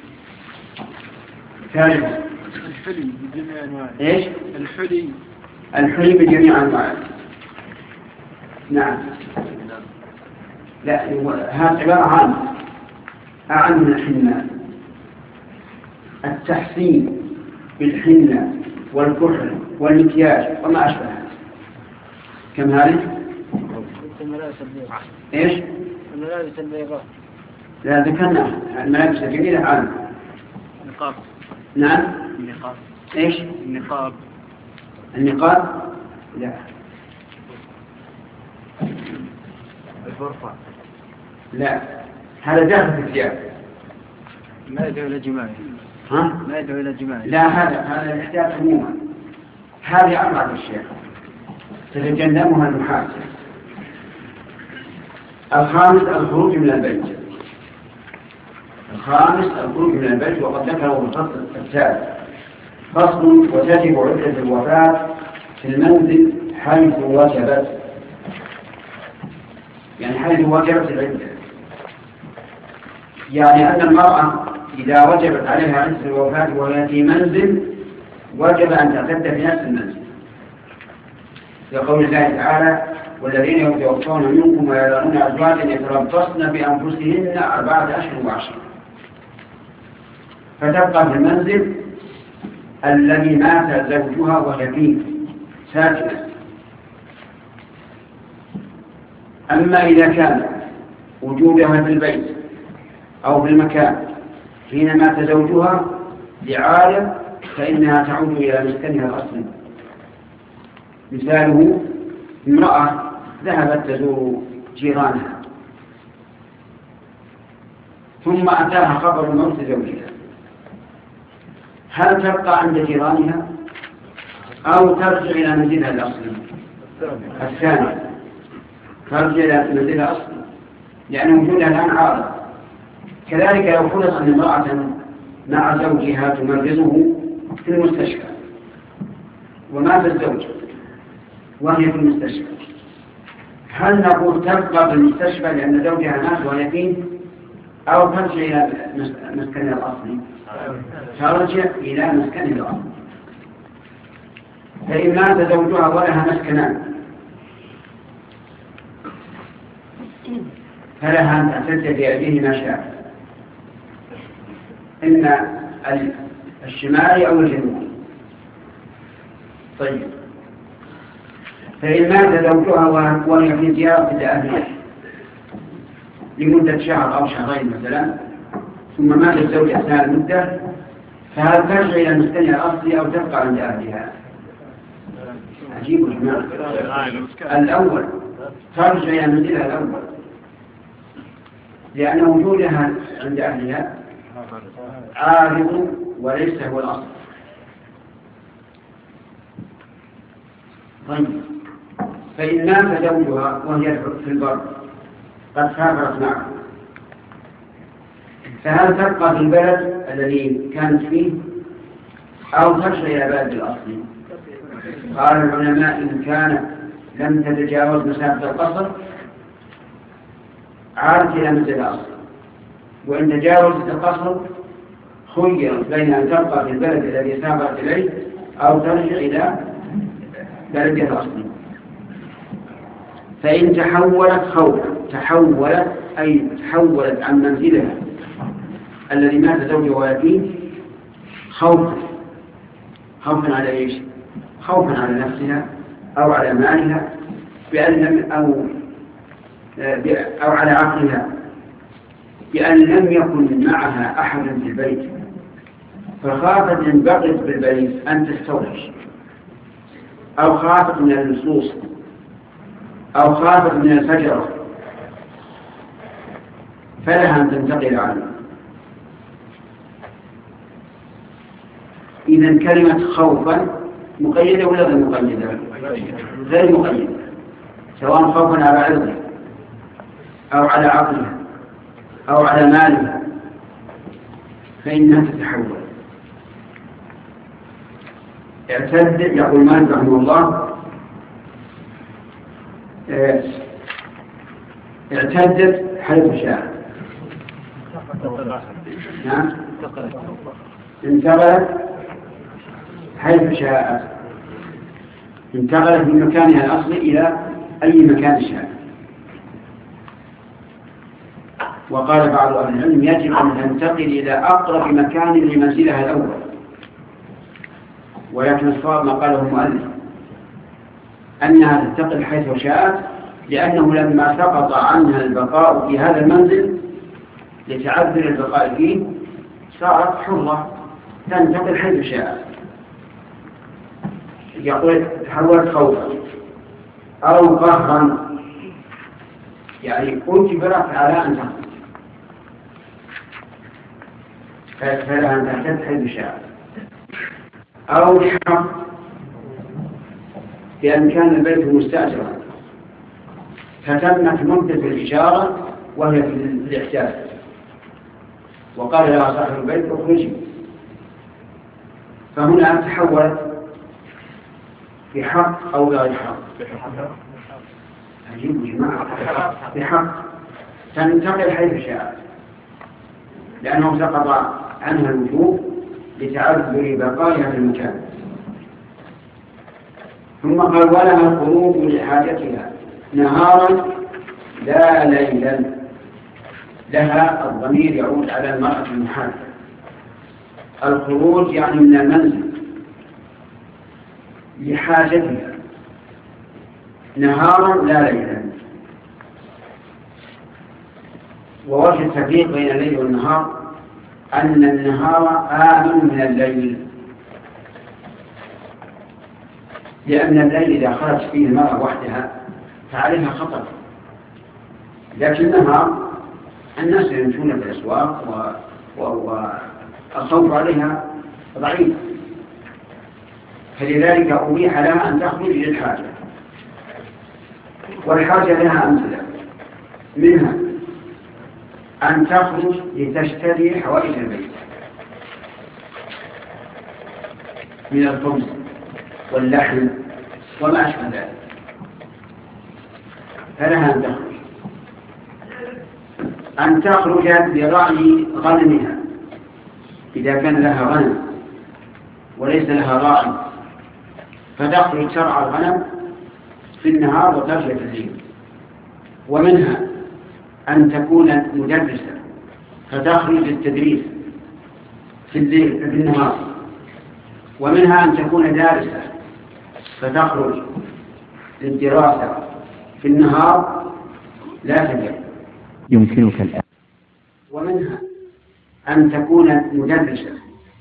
ثالثا الحلي بجميع أنواعه. إيش؟ الحلي الحلي بجميع أنواعه. نعم. لا هذا عبارة عن أعم من الحنة. التحسين بالحنة والكحل والمكياج وما أشبهها. كم هذه؟ الملابس البيضاء. إيش؟ الملابس البيضاء. لا ذكرنا الملابس الجميلة عام. النقاب. نعم. النقاب. إيش؟ النقاب. النقاب. لا. البرقع. لا هذا داخل في الثياب. ما يدعو إلى جماعه. ها؟ ما يدعو إلى جماعه. لا هذا هذا الاحتياط عموما. هذه أربعة أشياء تتجنبها المحاسن. الخامس الخروج من البيت. الخامس الخروج من البيت وقد ذكره في الفصل الثالث. فصل وتجب عدة الوفاة في المنزل حيث وجبت، يعني حيث وجبت العدة. يعني أن المرأة إذا وجبت عليها عدة الوفاة وهي في منزل وجب أن تعتد في نفس المنزل، لقول الله تعالى والذين يتوفون منكم ويذرون أزواجا يتربصن بأنفسهن أربعة أشهر وعشرة، فتبقى في المنزل الذي مات زوجها وهي فيه ساكنة. أما إذا كان وجودها في البيت أو في المكان حين مات زوجها لعارض فإنها تعود إلى مسكنها الأصلي. مثاله امرأة ذهبت تزور جيرانها ثم أتاها خبر موت زوجها، هل تبقى عند جيرانها أو ترجع إلى منزلها الأصلي؟ الثاني ترجع إلى منزلها الأصلي لأن وجودها الآن عارض. كذلك لو خلص أن امرأة مع زوجها تمرضه في المستشفى ومات الزوج وهي في المستشفى، هل نقول تبقى في المستشفى لأن زوجها مات وهي فيه، أو ترجع إلى مسكنها الأصلي؟ ترجع إلى مسكنها الأصلي. فإن مات زوجها ولها مسكنان فلها أن تعتد بأبيه ما شاء، إما الشمال أو الجنوب. طيب، فإن مات زوجها وهي في زيارة لأهلها لمدة شهر أو شهرين مثلا، ثم مات الزوج أثناء المدة، فهل ترجع إلى مسكنها الأصلي أو تبقى عند أهلها؟ عجيب الجماعة. الأول ترجع إلى منزلها الأول، لأن وجودها عند أهلها عارض وليس هو الأصل. طيب، فإن مات زوجها وهي في البر قد سافرت معه، فهل تبقى في البلد الذي كانت فيه أو ترجع إلى بلد الأصل؟ قال العلماء إن كانت لم تتجاوز مسافة القصر عادت إلى منزل الأصل، وإن تجاوزت القصر خيرت بين أن تبقى في البلد الذي سافرت إليه أو ترجع إلى بلدها الأصلي. فإن تحولت خوفا، تحولت أي تحولت عن منزلها الذي مات زوجها فيه خوفا، خوفا على إيش؟ خوفا على نفسها أو على مالها بأن لم أو أو على عقلها بأن لم يكن معها أحد في البيت، فخافت إن بقيت بالبيت أن تستوحش، أو خافت من اللصوص، أو خافت من الفجرة، فلها أن تنتقل عنه. إذن كلمة خوفا مقيدة ولا غير مقيدة؟ غير مقيدة، سواء خوفا على عرضه أو على عقله أو على ماله فإنها تتحول. اعتد، يقول مالك رحمه الله، اعتدت حيث شاء. نعم، انتقلت حيث شاءت، انتقلت من مكانها الأصلي إلى أي مكان شاء. وقال بعض أهل العلم يجب أن تنتقل إلى أقرب مكان لمنزلها الأول، ولكن الصواب ما قاله المؤلف أنها تنتقل حيث شاءت، لأنه لما سقط عنها البقاء في هذا المنزل لتعذر البقاء فيه صارت حرة تنتقل حيث شاءت. يقول تحولت خوفا أو قهرا، يعني أجبرت على أن تخرج فلها أن تعتد حيث شاءت، أو لحق بأن كان البيت مستأجرا فتمت مدة الإشارة وهي في الإحساس، وقال لها صاحب البيت اخرجي، فهنا تحولت بحق أو غير حق؟ عجيب جماعة، بحق تنتقل حيث شاءت، لأنه سقط عنها الوجوب لتعذر بقائها في المكان. ثم قال ولها الخروج لحاجتها نهارا لا ليلا، لها الضمير يعود على المرأة المحاربة. الخروج يعني من المنزل لحاجتها نهارا لا ليلا. ووجه التفريق بين الليل والنهار أن النهار آمن من الليل، لأن الليل إذا خرج فيه المرأة وحدها فعليها خطر، لكن النهار الناس يمشون في الأسواق والخوف عليها ضعيف، فلذلك أبيح لها أن تخرج للحاجة، والحاجة لها أمثلة، منها أن تخرج لتشتري حوائج البيت من الخبز واللحم وما أشبه ذلك، فلها أن تخرج أن تخرج برعي غنمها إذا كان لها غنم وليس لها راعي، فتخرج ترعى الغنم في النهار وترجع في الليل. ومنها أن تكون مدرسة فتخرج التدريس في الليل في النهار. ومنها أن تكون دارسة فتخرج للدراسة في النهار لا في الليل. يمكنك الآن. ومنها أن تكون مدرسة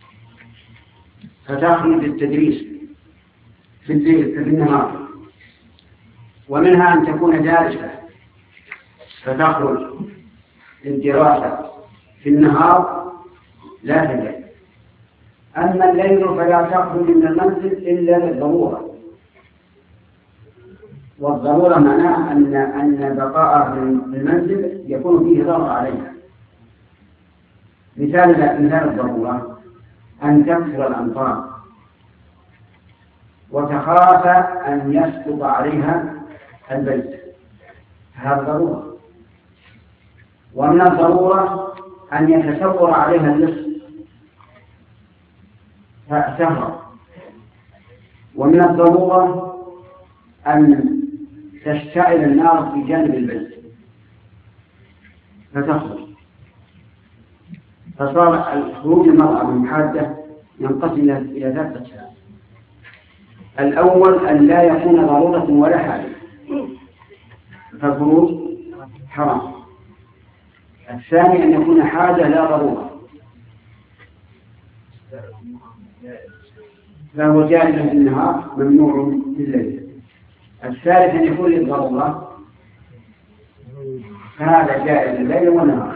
فتخرج للتدريس في الليل في النهار. ومنها أن تكون دارسة فتخرج للدراسة في النهار لا في الليل. أما الليل فلا تخرج من المنزل إلا للضرورة، والضرورة معناها أن أن بقاء في المنزل يكون فيه ضرر عليها. مثال مثال الضرورة أن تكثر الأمطار وتخاف أن يسقط عليها البيت، هذا ضرورة. ومن الضرورة أن يتسور عليها اللص فتهرب. ومن الضرورة أن تشتعل النار في جانب البيت فتخرج. فصار خروج المرأة من حادة ينقسم إلى ثلاثة أقسام. الأول أن لا يكون ضرورة ولا حاجة فالخروج حرام. الثاني أن يكون حاجة لا ضرورة فهو جائز في النهار ممنوع في الليل. الثالث أن يكون للضرورة فهذا جائز الليل والنهار.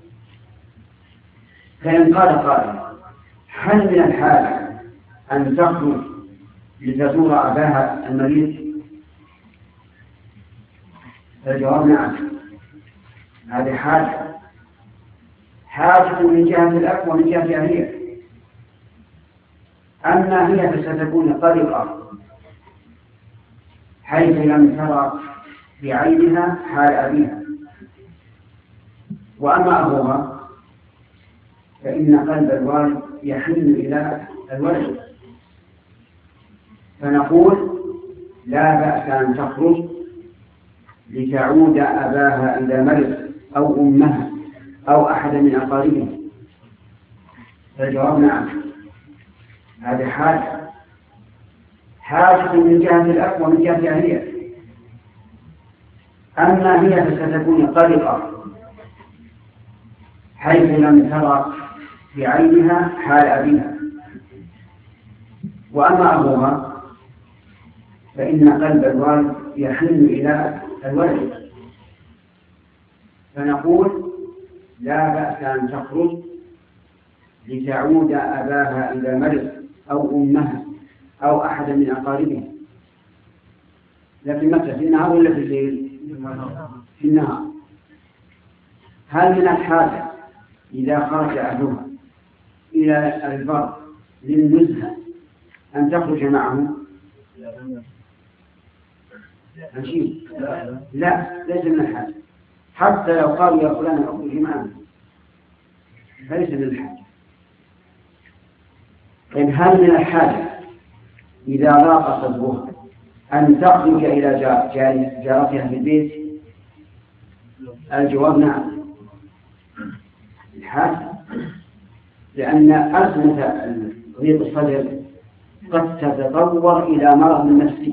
فإن قال قائل هل من الحاجة أن تخرج لتزور أباها المريض؟ فالجواب نعم، هذه حاجة حاجة من جهة الأب ومن جهة هي. أما هي فستكون قلقة حيث لم ترى بعينها حال أبيها. وأما أبوها فإن قلب الوالد يحن إلى الولد، فنقول لا بأس أن تخرج لتعود أباها إذا مرض أو أمها أو أحد من أقاربها. فالجواب نعم، هذه حاجة حاجة من جهة الأب ومن جهة هي. أما هي فستكون قلقة حيث لم ترى بعينها حال أبيها. وأما أبوها فإن قلب الوالد يحن إلى الولد، فنقول لا بأس أن تخرج لتعود أباها إذا مرض أو أمها أو أحد من أقاربها. لكن متى؟ في النهار ولا في الليل؟ في النهار. هل من الحاجة إذا خرج أهلها إلى البر للنزهة أن تخرج معه؟ أنشيد؟ لا، ليس من الحاجة. حتى لو قالوا يا فلان أخرج معنا فليس من الحاجة. طيب هل من الحاجة إذا ضاق صدرها أن تخرج إلى جارتها في البيت؟ الجواب نعم، الحاجة، لأن أزمة ضيق الصدر قد تتطور إلى مرض نفسي.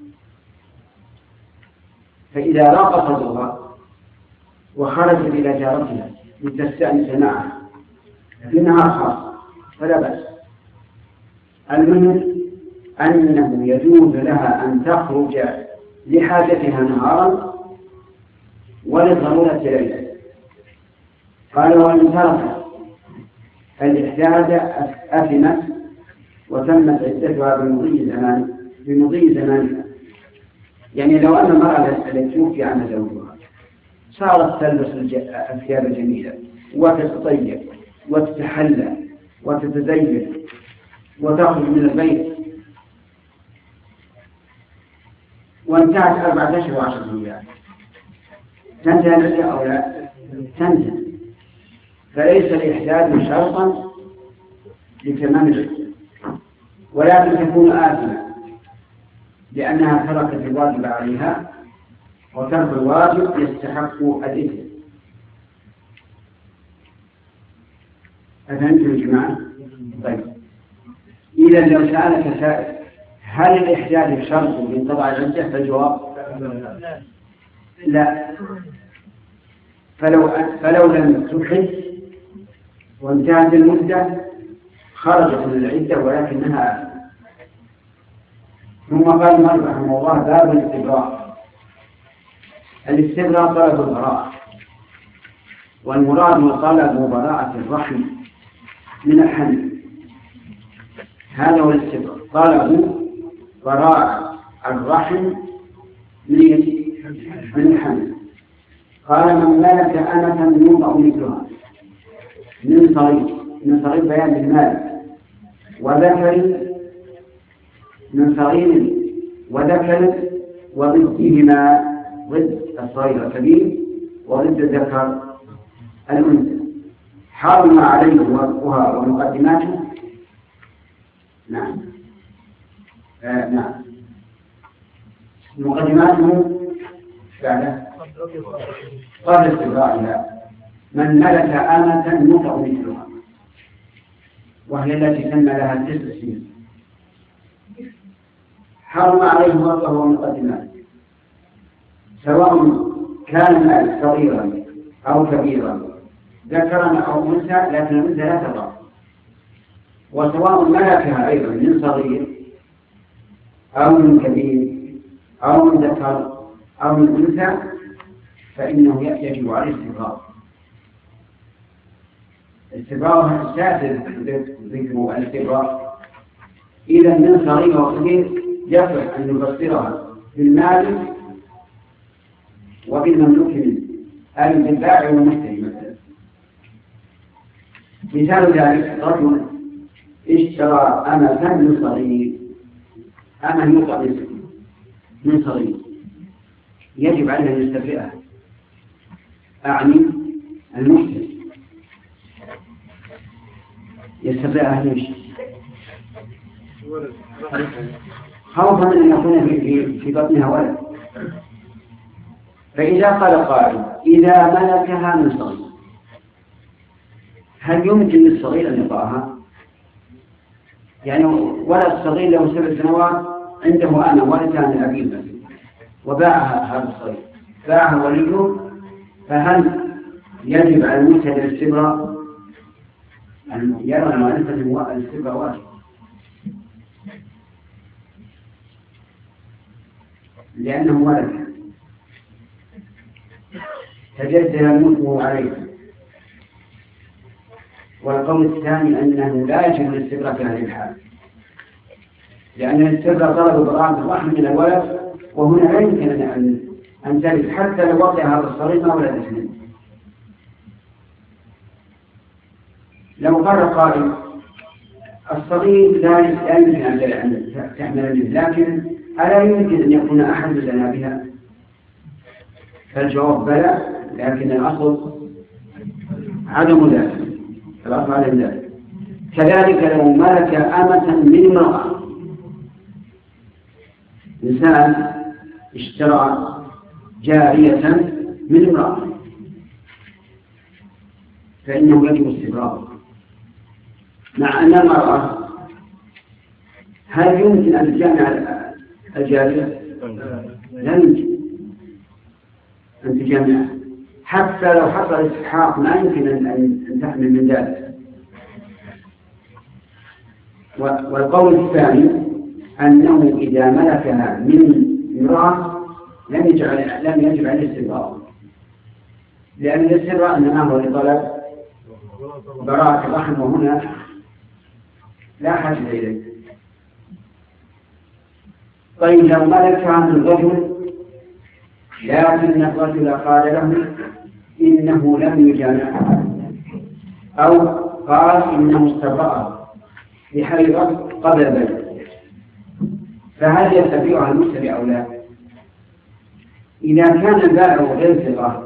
فإذا ضاق صدرها وخرجت إلى جارتها لتستأنس معها في نهار خاص فلا بأس. المهم أنه يجوز لها أن تخرج لحاجتها نهارا وللضرورة ليلا. قال وإن تركت الإحداث أثمت وتمت عدتها بمضي زمان بمضي زمانها. يعني لو أن المرأة التي توفي عنها زوجها صارت تلبس الثياب الجميلة وتتطيب وتتحلى وتتزين وتخرج من البيت وانتهت أربعة أشهر وعشرة أيام تنتهي العدة أو لا؟ تنتهي. فليس الإحداث شرطا لتمام العدة، ولكن تكون آثمة لأنها تركت الواجب عليها، وترك الواجب يستحق الإثم. أفهمتم يا جماعة؟ طيب، إذا لو سألك سائل هل الإحداث شرط لانقضاء العدة؟ فالجواب لا. فلو فلو لم تحد وانتهت المدة خرجت من العدة ولكنها آثمة. ثم قال المؤلف رحمه الله: باب الاستبراء. الاستبراء طلب البراءة، والمراد من طلب براءة الرحم من الحمل، هذا هو الاستبراء، طلب براءة الرحم من الحمل. قال: من ملك أمة يوضع مثلها من صغير، من صغير بيان المال، وذكر من صغير وذكر وضدهما، ضد الصغير الكبير وضد الذكر الأنثى، حرم عليه وقفها ومقدماته. نعم آه نعم مقدماته فعلا قبل استبرائها. من ملك آمة يطأ مثلها، وهي التي تم لها تسع سنين، حرم عليه وقفها ومقدماته، سواء كان المال صغيرا أو كبيرا، ذكرا أو أنثى، لكن الأنثى لا تضع. وسواء ملكها أيضا من صغير أو من كبير أو من ذكر أو من أنثى، فإنه يجب عليه الاستبراء. الاستبراء السادس ذكر الاستبراء. إذا من صغير وكبير يصح أن يبصرها بالمالك وبالمملوك منه، أي بالبائع والمشتري مثلا. مثال ذلك: رجل اشترى أمة من صغير، أمة يوقع من صغير، يجب عليه أن يستبرئها، أعني المشتري يستبرئها ليش؟ خوفا من أن يكون في, في بطنها ولد. فإذا قال قائل: إذا ملكها من صغير، هل يمكن للصغير أن يطأها؟ يعني ولد صغير له سبع سنوات عنده أنا ولدها من أبيه مثلا، وباعها هذا الصغير، باعها وليه، فهل يجب على المشتري الاستبراء؟ يرى المؤلف الاستبراء واجب، لأنه ولد تجدد الملك عليه. والقول الثاني أنه لا يجب الاستبراء في هذه الحال، لأن الاستبراء طلب براءة الرحم من الولد، وهنا لا يمكن أن تلد حتى لو وقع هذا الصغير ما ولد اثنين. لو قال قائل: الصغير لا يمكن أن تحمل منه، لكن ألا يمكن أن يكون أحد لنا بها؟ فالجواب بلى، لكن الأصل عدم ذلك، الأصل عدم ذلك. كذلك لو ملك أمة من امرأة، إنسان اشترى جارية من امرأة، فإنه يجب استبراء، مع أن المرأة هل يمكن أن تجامع الجارية؟ لا يمكن أن تجامع، حتى لو حصل استحقاق ما يمكن أن تحمل من ذلك. والقول الثاني أنه إذا ملكها من امرأة لم يجعل لم يجب عليه الاستبراء، لأن الاستبراء إنما هو لطلب براءة الرحم، وهنا لا حاجة إليه. طيب، لو ملكها من رجل لكن الرجل قال له إنه لم يجامعها، أو قال إنه استبرأها بحيرة قبل ذلك، فهل يستبيعها المشتري أو لا؟ إذا كان البائع غير ثقة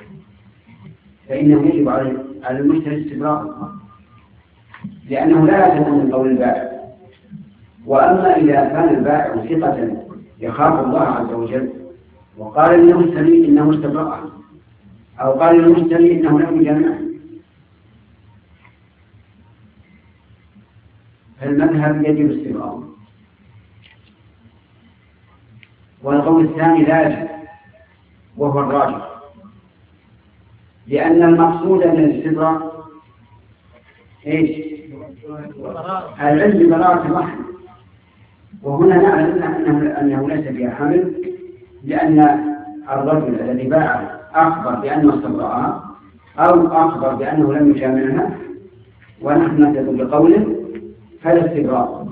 فإنه يجب على المشتري استبراء، لأنه لا يثق من قول البائع. وأما إذا كان البائع ثقة يخاف الله عز وجل وقال للمشتري إنه استبرأه، أو قال للمشتري إنه لم يجامعه، فالمذهب يجب استبراءه. والقول الثاني لا يجب وهو الراجح، لأن المقصود من الاستبراء ايش؟ العلم ببراءة الرحم، وهنا نعلم أنه, أنه ليس فيها حمل، لأن الرجل الذي باع أخبر بأنه استبرأها أو أخبر بأنه لم يجامعها، ونحن نثق بقوله فلا استبراء.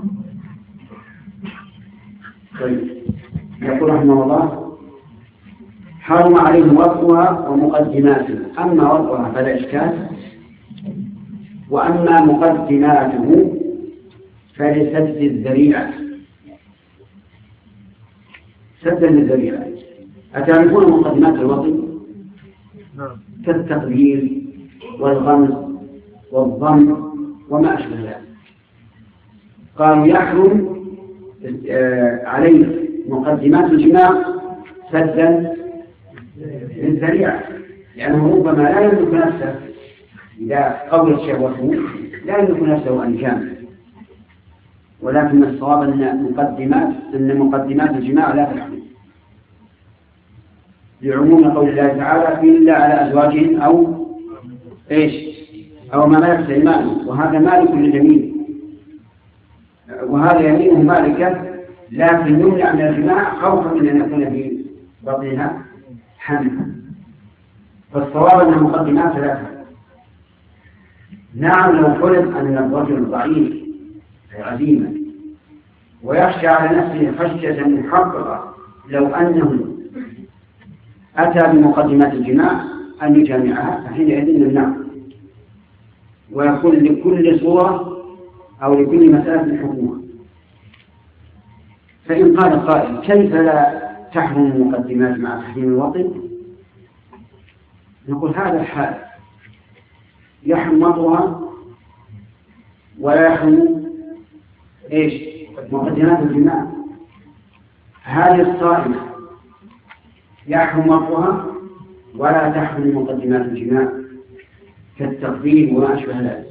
طيب، يقول رحمه الله: حرم عليه وطئها ومقدماتها، أما وطئها فلا إشكال، وأما مقدماته فلسد الذريعة. سد الذريعة، أتعرفون مقدمات الوطئ؟ كالتقليل والغمز والضم وما أشبه ذلك. قالوا يحرم عليه مقدمات الجماع سدا للذريعة، لأنه ربما لا يملك نفسه إذا قبلت شهوته لا يملك نفسه أن يجامع، ولكن الصواب أن مقدمات أن مقدمات الجماع لا تحرم، لعموم قول الله تعالى: إلا على أزواجهم أو إيش أو ما ملكت أيمانهم، وهذا مالك لليمين، وهذا يمينه مالكة، لكن يمنع من الجماع خوفا من أن يكون في بطنها حمل، فالصواب أن مقدمات لا تحرم. نعم، لو فرض أن الرجل ضعيف عزيما ويخشى على نفسه خشية محققة لو أنه أتى بمقدمات الجماع أن يجامعها، فحينئذ نمنعه، ويكون لكل صورة أو لكل مسألة حكمها. فإن قال قائل: كيف لا تحرم المقدمات مع تحريم الوطئ؟ نقول هذا الحال يحرم وطئها ولا يحرم إيش مقدمات الجماع. هذه الصائمة يحرم وطئها ولا تحرم مقدمات الجماع كالتقديم وما أشبه ذلك.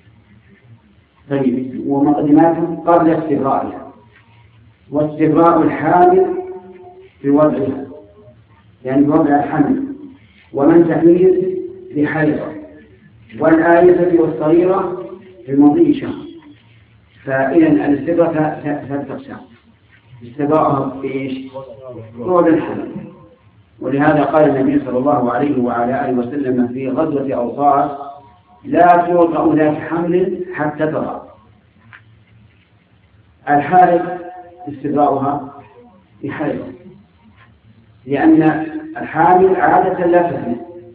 طيب، ومقدماته قبل استبرائها، واستبراء الحامل بوضعها، يعني بوضع الحمل، ومن تحميل بحيضة، والآيسة والصغيرة بمضي شهر. فإذا الاستبراء ثلاث أقسام: استبراءها بإيش؟ بوضع الحمل. ولهذا قال النبي صلى الله عليه وعلى آله وسلم في غزوة أوطاس: لا توطأ ذات حمل حتى تضع. الحائض استبراؤها بحيض، لأن الحامل عادة لا تحمل.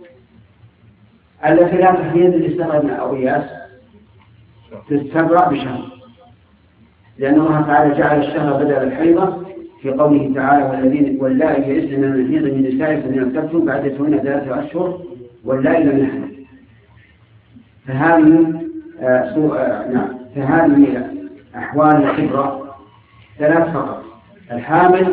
التي لا تحمل الاستبراء ابن أوياس تستبرأ بشهر، لأن الله تعالى جعل الشهر بدل الحيضة في قوله تعالى: والذين واللائي يئسن من المحيض من نسائكم إن ارتبتم فعدتهن ثلاثة أشهر واللائي لم يحمل. فهذه آه آه نعم فهذه أحوال الخبرة ثلاث فقط: الحامل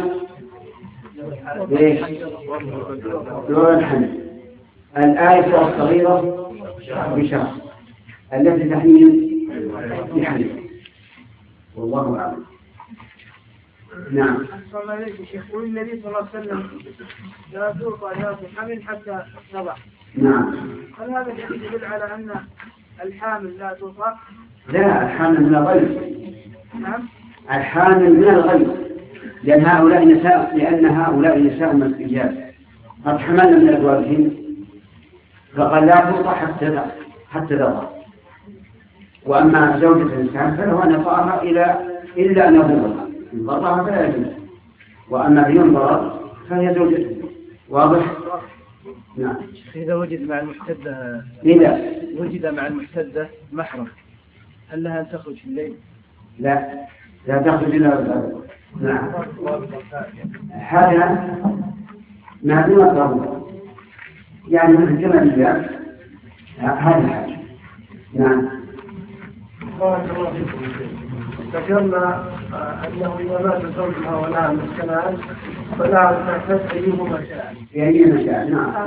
ليش؟ دور الحمل، الآية الصغيرة بشهر، التي تحمل بحمل. والله أعلم. نعم. صلى الله عليه وسلم يقول النبي صلى الله عليه وسلم: لا توطى ذات حمل حتى تضع. نعم. هل هذا الحديث يدل على أن الحامل لا توطى؟ لا، الحامل من الغيب. نعم. الحامل من الغيب، لأن هؤلاء نساء لأن هؤلاء نساء من الرجال قد حملنا من أزواجهن، فقال لا توطى حتى حتى تضع. وأما زوجة الإنسان فله أن يطأها إلى إلا أن يضرها، إن ضرها فلا يجوز، وأما بدون ضرر فهي زوجته. واضح؟ نعم. إذا وجد مع المحتدة إذا وجد مع المحتدة محرم، هل لها أن تخرج في الليل؟ لا، لا تخرج إلا. نعم. هذا ما دون الضرورة، يعني مثل كما الإجابة هذه الحاجة. نعم. بارك الله فيكم. ذكرنا أنه إذا مات زوجها ولها مسكنان فلا تحتاج أيهما شاء. في أيهما شاء. نعم.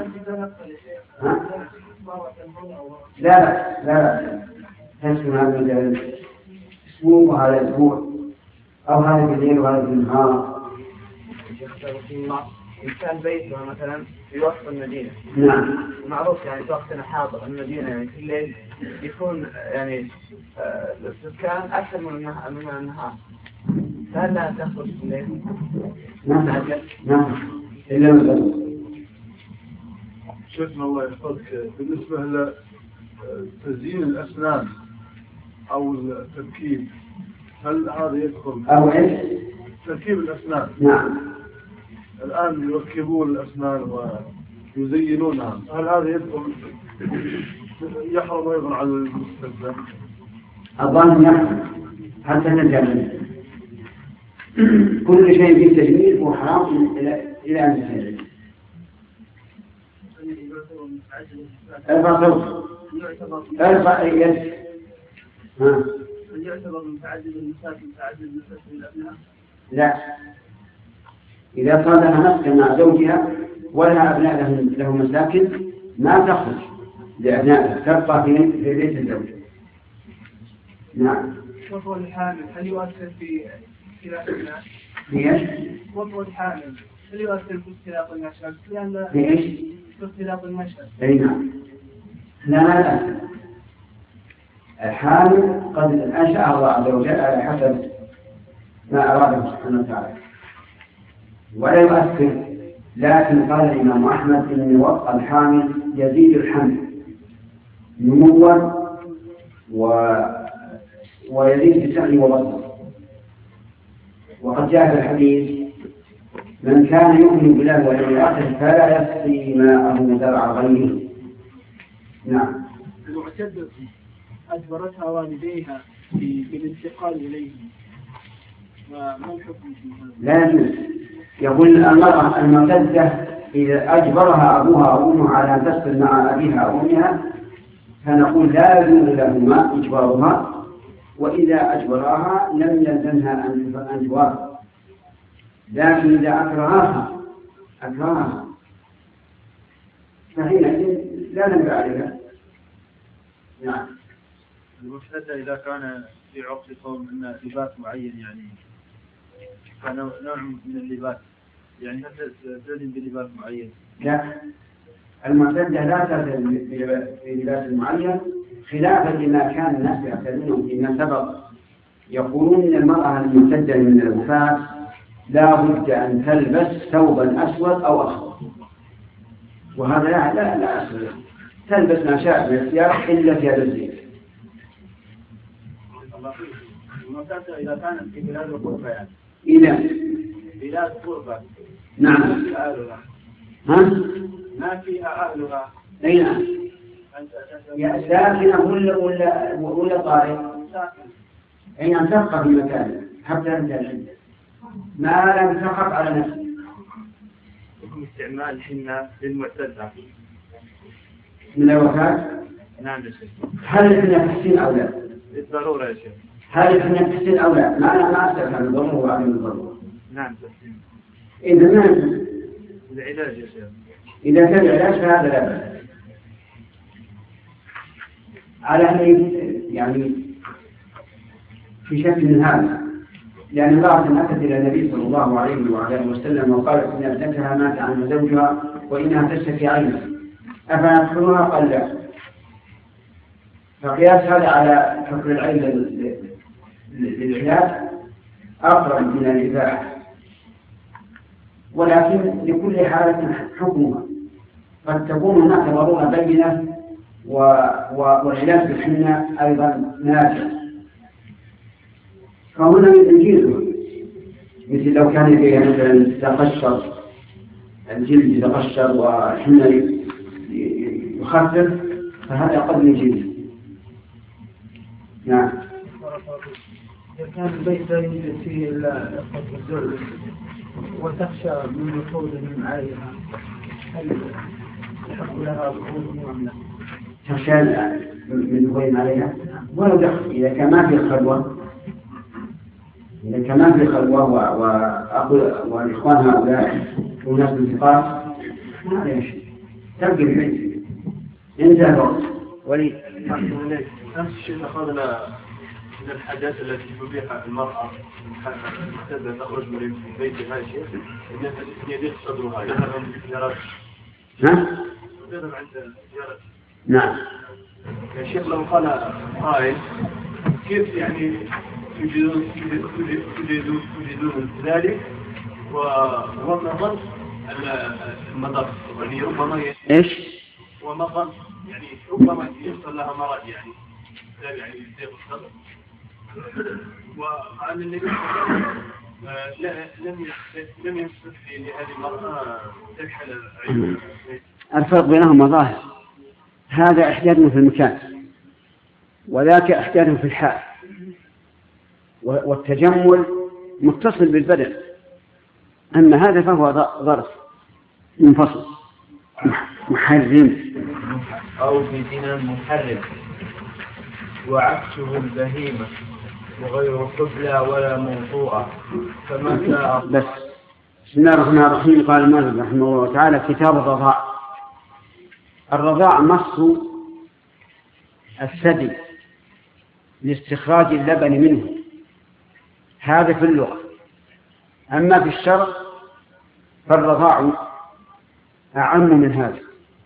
لا لا لا تسكن هذا الأسبوع وهذا الأسبوع أو هذا الليل وهذا النهار. إن كان بيتها مثلا في وسط المدينة. نعم. معروف يعني في وقتنا حاضر المدينة يعني في الليل يكون يعني السكان أكثر من النهار من النهار. فهل لا تخرج في الليل؟ نعم. نعم. إلا بالضبط. شيخنا الله يحفظك، بالنسبة لتزيين الأسنان أو التركيب هل هذا يدخل؟ أو إيش؟ تركيب الأسنان. نعم. الآن يركبون الأسنان ويزينونها، هل هذا يدخل يحرم أيضا على المستخدم؟ الظاهر يحرم حتى نرجع منه. كل شيء فيه تجميل هو حرام إلى إلى أن يتجمل. ارفع صوت. ارفع يد. ها. هل يعتبر متعدد المساكن متعدد المساكن الأبناء؟ لا. إذا صادها مسكن مع زوجها ولها أبناء له, له مساكن ما تخرج لأبنائها، تبقى في في بيت الزوج. نعم. وطول الحامل هل يؤثر في اختلاف الناس؟ في ايش؟ وطول الحامل هل يؤثر في اختلاف النشأة؟ في ايش؟ في اختلاف النشأة. اي نعم. لا لا لا. الحامل قد أنشأ الله عز وجل على حسب ما أراده سبحانه وتعالى ولا يؤثر، لكن قال الإمام أحمد إن وطأ الحامل يزيد الحمل نموا و... ويزيد في السمع والبصر. وقد جاء في الحديث من كان يؤمن بالله واليوم الآخر فلا يسقي ماءه زرع غيره. نعم. المعتدة أجبرتها والديها بالانتقال إليه، ما الحكم في هذا؟ لا يجوز. يقول المرأة المعتدة إذا أجبرها أبوها أو أمها على أن تسكن مع أبيها أو أمها فنقول لا يجوز لهما إجبارها، وإذا أجبرها لم يلزمها أن تجبرها، لكن إذا أكرهها أكرهها فحينئذ لا نبع عليها. نعم. المعتدة إذا كان في عقد قوم أن لباس معين يعني كان نوع من اللباس يعني هل تلزم بلباس معين؟ لا، المعتدة لا تلزم بلباس معين خلافا لما كان الناس يعتدونه فيما سبق. يقولون إن المرأة المعتدة من الوفاة لا بد أن تلبس ثوبا أسود أو أخضر، وهذا لا لا لا أسود، تلبس ما شاء من الثياب إلا ثياب الزيت. المعتدة إذا كانت في بلاد القربة يعني إذا بلاد القربة نعم ما فيها أهلها ها؟ ما فيها أهلها أي نعم. يا ساكنة ولا ولا ولا طارئ؟ أي نعم تبقى في مكانه حتى ينتهي العدة ما لم تخف على نفسه. حكم استعمال الحنة للمعتدة من الوفاة؟ نعم يا شيخ. هل الحنة تحسين أو لا؟ بالضرورة يا شيخ. هل الحنة تحسين أو لا؟ ما أنا ما أسأل عن الضرورة وعن الضرورة. نعم تحسين. إذا ما العلاج يا شيخ. إذا كان العلاج فهذا لا بأس. على أن يعني في شك من هذا، لأن امرأة أتت إلى النبي صلى الله عليه وعلى آله وسلم وقالت إن ابنتها مات عنها زوجها وإنها تشتكي عينها أفندخلها؟ قال لا. فقياس هذا على حكم العين للعلاج أقرب من الإباحة، ولكن لكل حالة حكمها. قد تكون هناك ضرورة بينة والعلاج بالحنة أيضا نافع، فهنا يجيزه، مثل لو كان فيها مثلا تقشر الجلد يتقشر والحنة يخفف فهذا قد يجيزه. نعم. إذا كان البيت لا يوجد فيه إلا الزوج وتخشى من نفوذهم عليها هل يحق لها دخول أم لا؟ تخشى من نفوذهم عليها ولو دخل إذا كان ما في خلوة إذا كان ما في خلوة والإخوان هؤلاء وناس الانتقال ما عليها شيء تبقي البيت انتهى الوقت. ولي نفس الشيء أخذنا من الحاجات التي تبيح المرأة المعتادة تخرج من بيتها شيء أن يضيق صدرها يذهب عند الزيارات. نعم. يذهب عند الزيارات. نعم. يا شيخ لو قال قائل كيف يعني تجدون تجدون تجدون ذلك ومضى المضر يعني ربما إيش؟ ومضى يعني ربما يحصل لها مرض يعني يعني يضيق الصدر. وعن النبي لم لم يصف لهذه المرأة تكحل عيونها. الفرق بينهما ظاهر. هذا احتياج في المكان وذاك احتياج في الحال، والتجمل متصل بالبدن، أما هذا فهو ظرف منفصل محرم أو بدنا محرم وعكسه البهيمة وغير قبلة ولا موضوعة فمتى بس. بسم الله الرحمن الرحيم. قال المؤلف رحمه الله تعالى: كتاب الرضاع. الرضاع مص الثدي لاستخراج اللبن منه، هذا في اللغة. أما في الشرع فالرضاع أعم من هذا،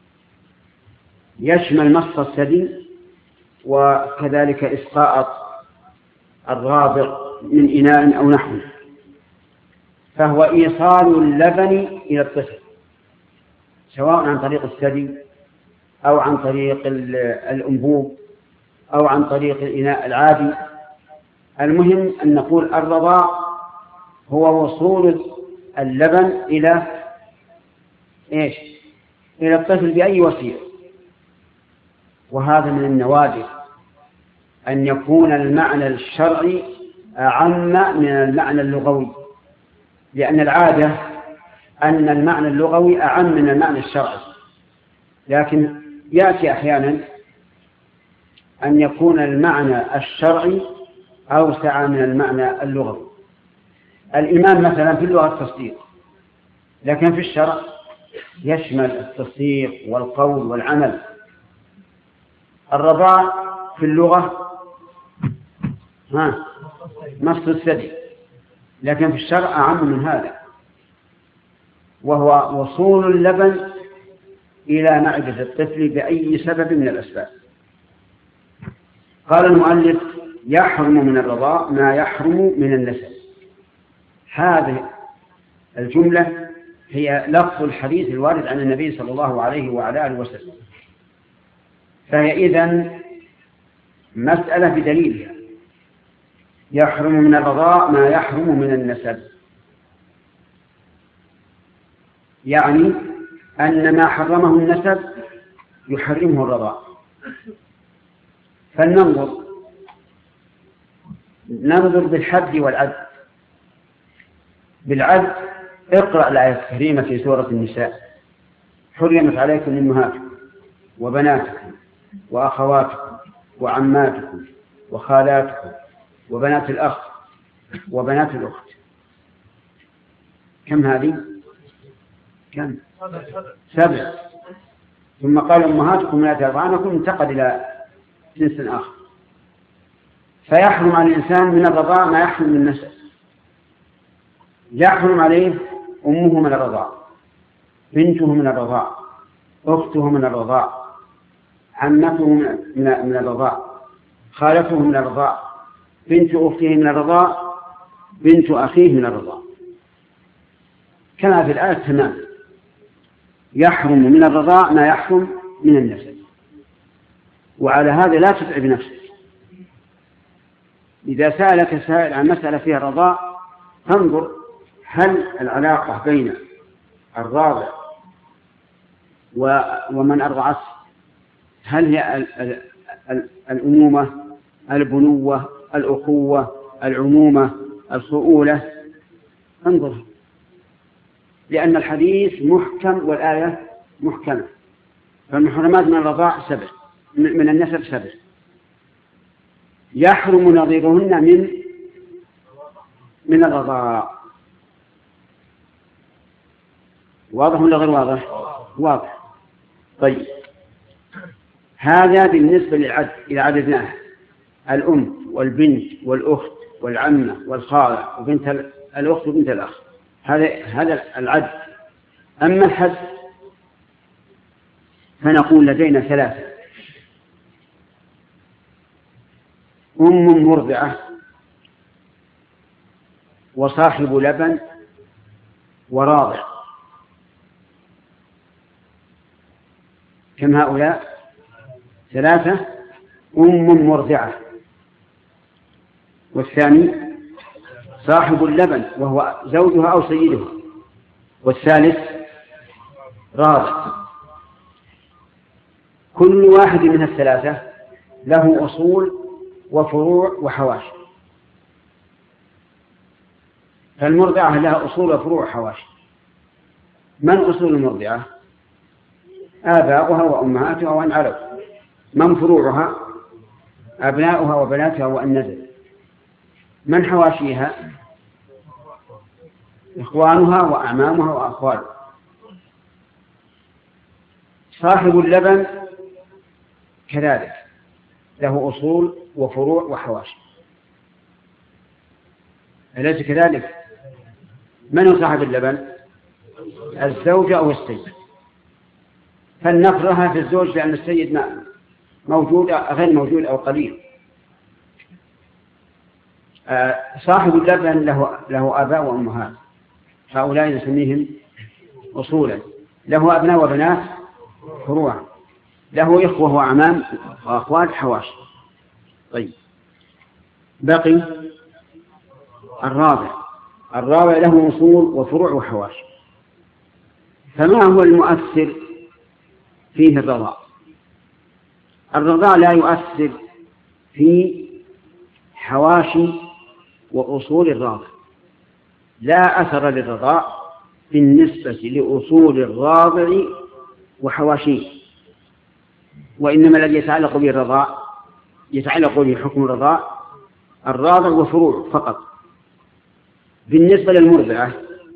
يشمل مص الثدي وكذلك إسقاء الرابع من إناء أو نحوه، فهو إيصال اللبن إلى الطفل سواء عن طريق الثدي أو عن طريق الأنبوب أو عن طريق الإناء العادي. المهم أن نقول الرضاع هو وصول اللبن إلى إيش؟ إلى الطفل بأي وسيلة. وهذا من النوادر أن يكون المعنى الشرعي أعم من المعنى اللغوي، لأن العادة أن المعنى اللغوي أعم من المعنى الشرعي، لكن يأتي أحيانا أن يكون المعنى الشرعي أوسع من المعنى اللغوي. الإيمان مثلا في اللغة التصديق، لكن في الشرع يشمل التصديق والقول والعمل. الرضاع في اللغة ها مص الثدي، لكن في الشرع أعم من هذا، وهو وصول اللبن إلى معدة الطفل بأي سبب من الأسباب. قال المؤلف: يحرم من الرضاع ما يحرم من النسب. هذه الجملة هي لفظ الحديث الوارد عن النبي صلى الله عليه وعلى آله وسلم، فهي إذن مسألة بدليلها. يحرم من الرضاع ما يحرم من النسب، يعني أن ما حرمه النسب يحرمه الرضاع. فلننظر ننظر بالحد والعد. بالعد اقرأ الآية الكريمة في سورة النساء: حرمت عليكم أمهاتكم وبناتكم وأخواتكم وعماتكم وخالاتكم وبنات الأخ وبنات الأخت. كم هذه؟ كم؟ سبع. ثم قال أمهاتكم لا ترضعنكم، انتقل إلى جنس آخر. فيحرم على الإنسان من الرضاع ما يحرم من النسب. يحرم عليه أمه من الرضاع، بنته من الرضاع، أخته من الرضاع، عمته من الرضاع، خالته من الرضاع، بنت أخته من الرضاع، بنت أخيه من الرضاع، كما في الآية تمام. يحرم من الرضاع ما يحرم من النسب. وعلى هذا لا تتعب نفسك. إذا سألك سائل عن مسألة فيها الرضاع فانظر هل العلاقة بين الراضع ومن أرضعته هل هي الأمومة، البنوة، الأخوة، العمومة، الخؤولة. انظر لأن الحديث محكم والآية محكمة. فالمحرمات من الرضاع سبع، من النسب سبع، يحرم نظيرهن من من الرضاع. واضح ولا غير واضح؟ واضح. طيب، هذا بالنسبة للعدد إذا عددناه: الأم والبنت والأخت والعمة والخالة وبنت الأخت وبنت الأخ. هذا هذا العدد. أما الحد فنقول لدينا ثلاثة: أم مرضعة وصاحب لبن وراضع. كم هؤلاء؟ ثلاثة: أم مرضعة، والثاني صاحب اللبن وهو زوجها أو سيدها، والثالث راضع. كل واحد من الثلاثة له أصول وفروع وحواشي. فالمرضعة لها أصول وفروع وحواشي. من أصول المرضعة؟ آباؤها وأمهاتها وأن علوا. من فروعها؟ أبناؤها وبناتها وأن نزل. من حواشيها؟ إخوانها وأعمامها وأخوالها. صاحب اللبن كذلك له أصول وفروع وحواشي، أليس كذلك؟ من هو صاحب اللبن؟ الزوجة أو السيد. فلنفرها في الزوج لأن السيد موجود غير موجود أو قليل. صاحب اللبن له له آباء وأمهات، هؤلاء نسميهم أصولا. له أبناء وبنات فروعا، له إخوة وأعمام وأخوات حواشي. طيب، بقي الرابع. الرابع له أصول وفروع وحواشي. فما هو المؤثر فيه الرضاع؟ الرضاع لا يؤثر في حواشي وأصول الراضع. لا أثر للرضاع بالنسبة لأصول الراضع وحواشيه، وإنما الذي يتعلق به الرضاع يتعلق به حكم الرضاع الراضع وفروع فقط. بالنسبة للمرضعة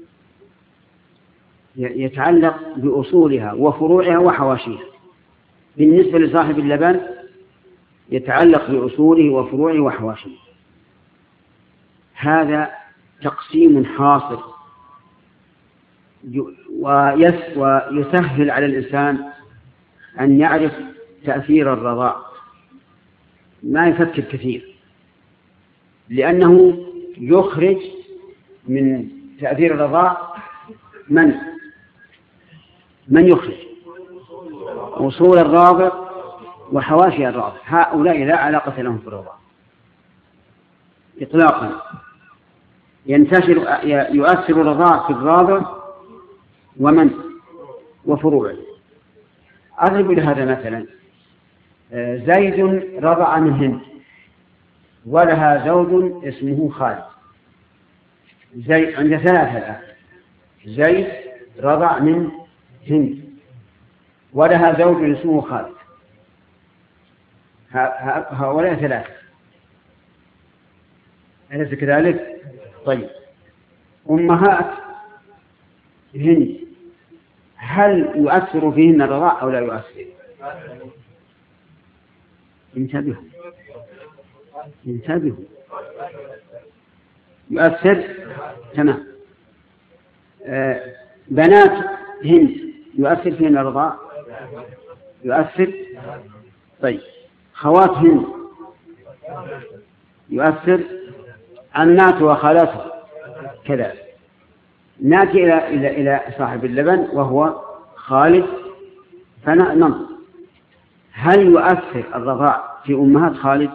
يتعلق بأصولها وفروعها وحواشيها. بالنسبة لصاحب اللبن يتعلق بأصوله وفروعه وحواشيه. هذا تقسيم حاصل ويسهل على الإنسان أن يعرف تأثير الرضاع، ما يفكر كثير، لأنه يخرج من تأثير الرضاع من من يخرج أصول الراضع وحواشي الراضع. هؤلاء لا علاقة لهم في الرضاع إطلاقا. ينتشر يؤثر الرضاع في الراضع ومن وفروعه. أضرب لهذا مثلا: زيد رضع من هند ولها زوج اسمه خالد. زيد عند ثلاثة الآن: زيد رضع من هند ولها زوج اسمه خالد. هؤلاء ثلاثة، أليس كذلك؟ طيب، أمهات هند هل يؤثر فيهن الرضاع أو لا يؤثر؟ انتبهوا انتبهوا يؤثر. تمام. آه بنات هند يؤثر فيهن الرضاع؟ يؤثر. طيب، خوات هند يؤثر. عماته وخالاته كذلك. ناتي إلى إلى إلى صاحب اللبن وهو خالد، فننظر هل يؤثر الرضاع في أمهات خالد؟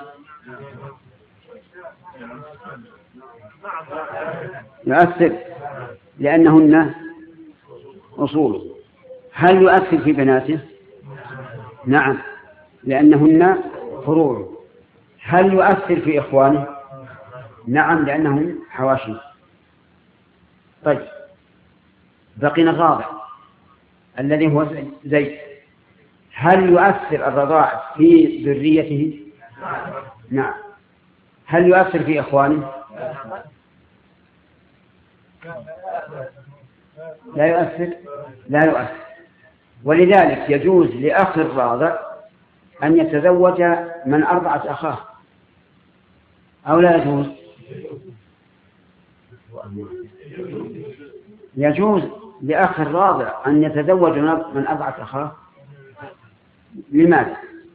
يؤثر لأنهن أصوله. هل يؤثر في بناته؟ نعم، لأنهن فروع. هل يؤثر في إخوانه؟ نعم، لأنهم حواشي. طيب، بقينا الرابع الذي هو زيد. هل يؤثر الرضاع في ذريته؟ نعم. هل يؤثر في إخوانه؟ لا يؤثر لا يؤثر ولذلك يجوز لأخ الراضع أن يتزوج من أرضعت أخاه أو لا يجوز؟ يجوز لأخ الراضع أن يتزوج من أرضعت أخاه. لماذا؟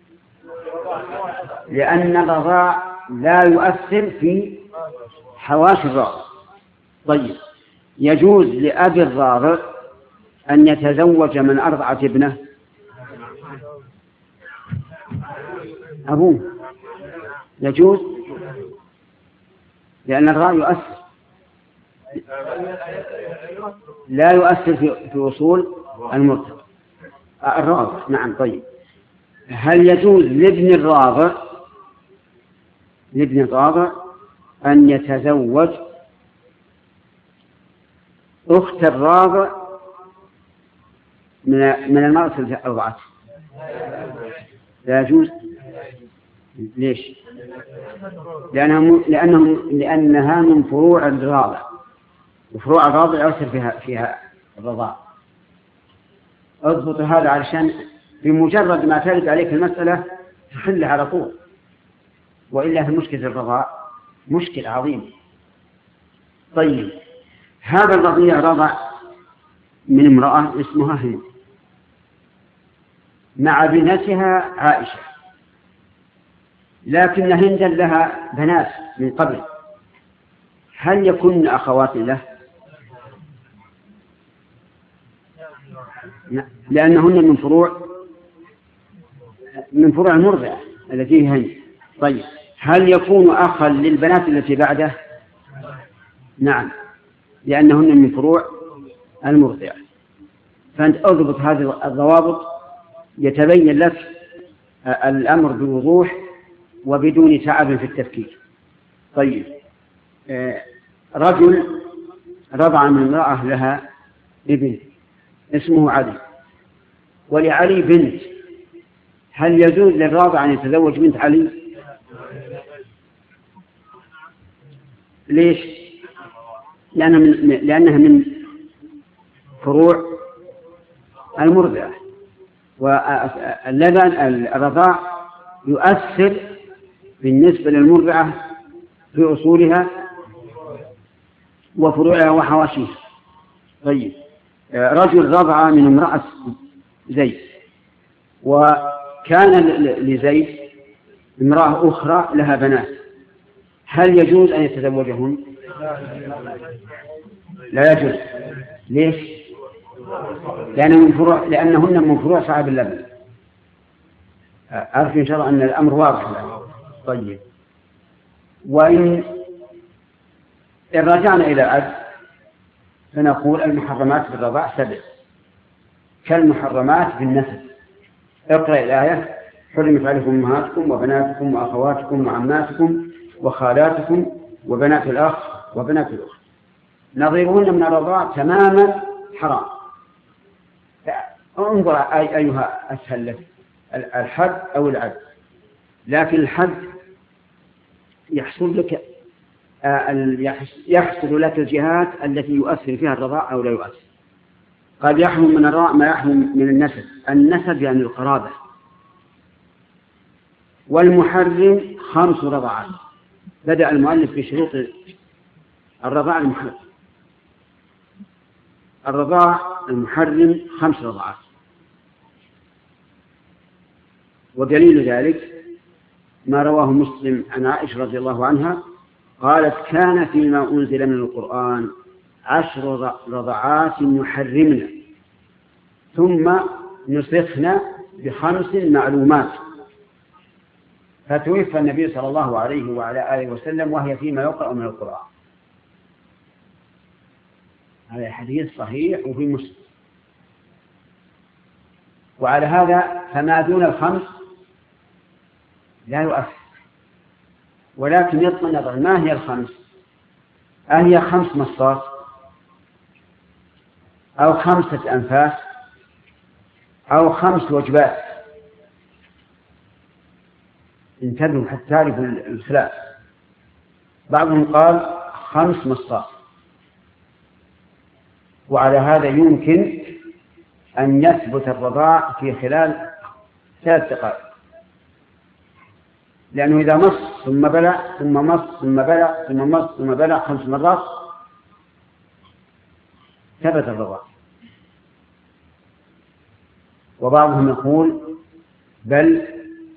لأن الرضاع لا يؤثر في حواشي الراضع. طيب يجوز لأبي الراضع أن يتزوج من أرضعت ابنه أبوه؟ يجوز لأن الرضاع يؤثر لا يؤثر في في وصول المرضع الراضع. نعم. طيب هل يجوز لابن الراضع لابن الراضع أن يتزوج أخت الراضع من من المرأة التي أرضعته؟ لا يجوز. ليش؟ لأنها لأنهم لأنها من فروع الراضع وفروع الراضع يؤثر فيها فيها الرضاع. اضبط هذا علشان بمجرد ما ترد عليك المسألة تحلها على طول، وإلا في مشكلة الرضاع مشكلة عظيمة. طيب هذا الرضيع رضع من امرأة اسمها هند مع بنتها عائشة، لكن هندا لها بنات من قبل، هل يكن أخوات له؟ لأنهن من فروع من فروع المرضعة التي هي هند. طيب هل يكون أخا للبنات التي بعده؟ نعم، لأنهن من فروع المرضعة. فأنت أضبط هذه الضوابط يتبين لك الأمر بوضوح وبدون تعب في التفكير. طيب رجل رضع من امرأة لها ابن اسمه علي ولعلي بنت، هل يجوز للراضع أن يتزوج بنت علي؟ ليش؟ لأنها من, لأنها من فروع المرضعة، واللبن الرضاع يؤثر بالنسبة للمرضعة في أصولها وفروعها وحواشيها. طيب رجل رضع من امرأة زيد وكان لزيد امرأة أخرى لها بنات، هل يجوز أن يتزوجهن؟ لا يجوز. ليش؟ لأنه من فروع لأنهن من فروع صاحب اللبن. أعرف إن شاء الله أن الأمر واضح. طيب وإن رجعنا إلى العد فنقول المحرمات في الرضاع سبع كالمحرمات في النسب. اقرأ الآية: حرمت عليكم أمهاتكم وبناتكم وأخواتكم وعماتكم وخالاتكم وبنات الأخ وبنات الأخت، نظيرهن من الرضاع تماما حرام. انظر أي أيها أسهل لك، الحد أو العد. لكن الحد يحصل لك يحصل لك الجهات التي يؤثر فيها الرضاع أو لا يؤثر. قد يحرم من الرضاع ما يحرم من النسب. النسب يعني القرابة. والمحرم خمس رضاعات. بدأ المؤلف بشروط الرضاع المحرم. الرضاع المحرم خمس رضاعات، ودليل ذلك ما رواه مسلم عن عائشة رضي الله عنها قالت: كان فيما أنزل من القرآن عشر رضعات يحرمنا ثم نسخنا بخمس معلومات. فتوفى النبي صلى الله عليه وعلى آله وسلم وهي فيما يقرأ من القرآن. هذا حديث صحيح وفي مسلم. وعلى هذا فما دون الخمس لا يؤثر، ولكن يطلب النظر ما هي الخمس؟ أهي خمس مصات أو خمسة أنفاس أو خمس وجبات. انتبهوا حتى تعرفوا الخلاف. بعضهم قال خمس مصاص، وعلى هذا يمكن أن يثبت الرضاع في خلال ثلاث دقائق، لأنه إذا مص ثم بلع ثم مص ثم بلع ثم مص ثم بلع خمس مرات ثبت الرضاع. وبعضهم يقول بل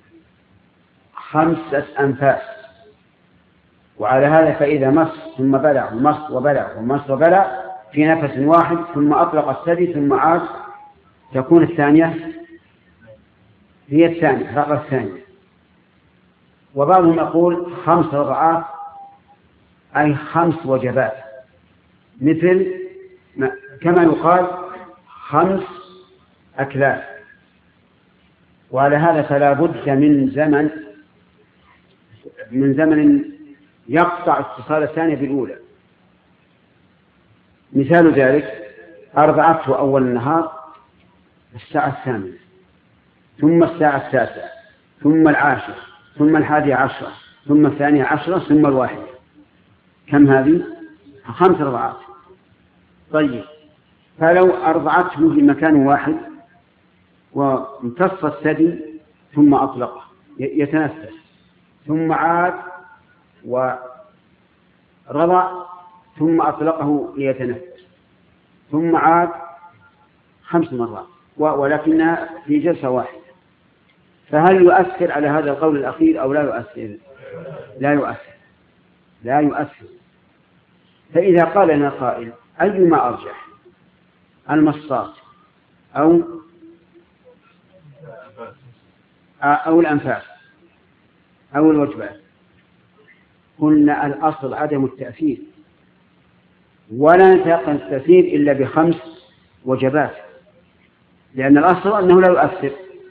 خمسة أنفاس، وعلى هذا فإذا مص ثم بلع ومص وبلع ومص وبلع في نفس واحد ثم أطلق الثدي ثم عاد تكون الثانية هي الثانية الرغبة الثانية. وبعضهم يقول خمس رضعات أي خمس وجبات، مثل كما يقال خمس أكلات. وعلى هذا فلا بد من زمن من زمن يقطع اتصال الثانية بالأولى. مثال ذلك أرضعته أول النهار الساعة الثامنة، ثم الساعة التاسعة، ثم العاشرة، ثم الحادية عشرة، ثم الثانية عشرة، ثم الواحدة. كم هذه؟ خمس رضعات. طيب، فلو أرضعته في مكان واحد وامتص الثدي ثم أطلقه يتنفس، ثم عاد ورضع ثم أطلقه ليتنفس، ثم عاد خمس مرات ولكنها في جلسة واحدة، فهل يؤثر على هذا القول الأخير أو لا يؤثر؟ لا يؤثر لا يؤثر. فإذا قال لنا قائل أيما أرجح، المصاص أو أو الأنفاس أو الوجبات، قلنا الأصل عدم التأثير، ولا نتيقن التأثير إلا بخمس وجبات، لأن الأصل أنه لا يؤثر،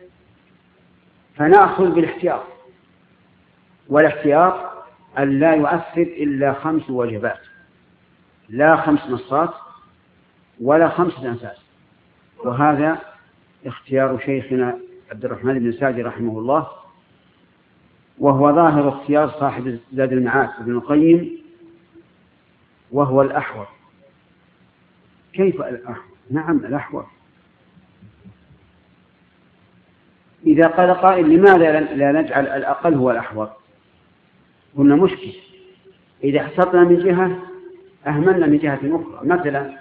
فنأخذ بالاحتياط، والاحتياط أن لا يؤثر إلا خمس وجبات، لا خمس مصات ولا خمسة أنفاس. وهذا اختيار شيخنا عبد الرحمن بن سعدي رحمه الله، وهو ظاهر اختيار صاحب زاد المعاد ابن القيم، وهو الأحوط. كيف الأحوط؟ نعم الأحوط. إذا قال قائل لماذا لا نجعل الأقل هو الأحوط؟ قلنا مشكل، إذا احتطنا من جهة أهملنا من جهة أخرى. مثلا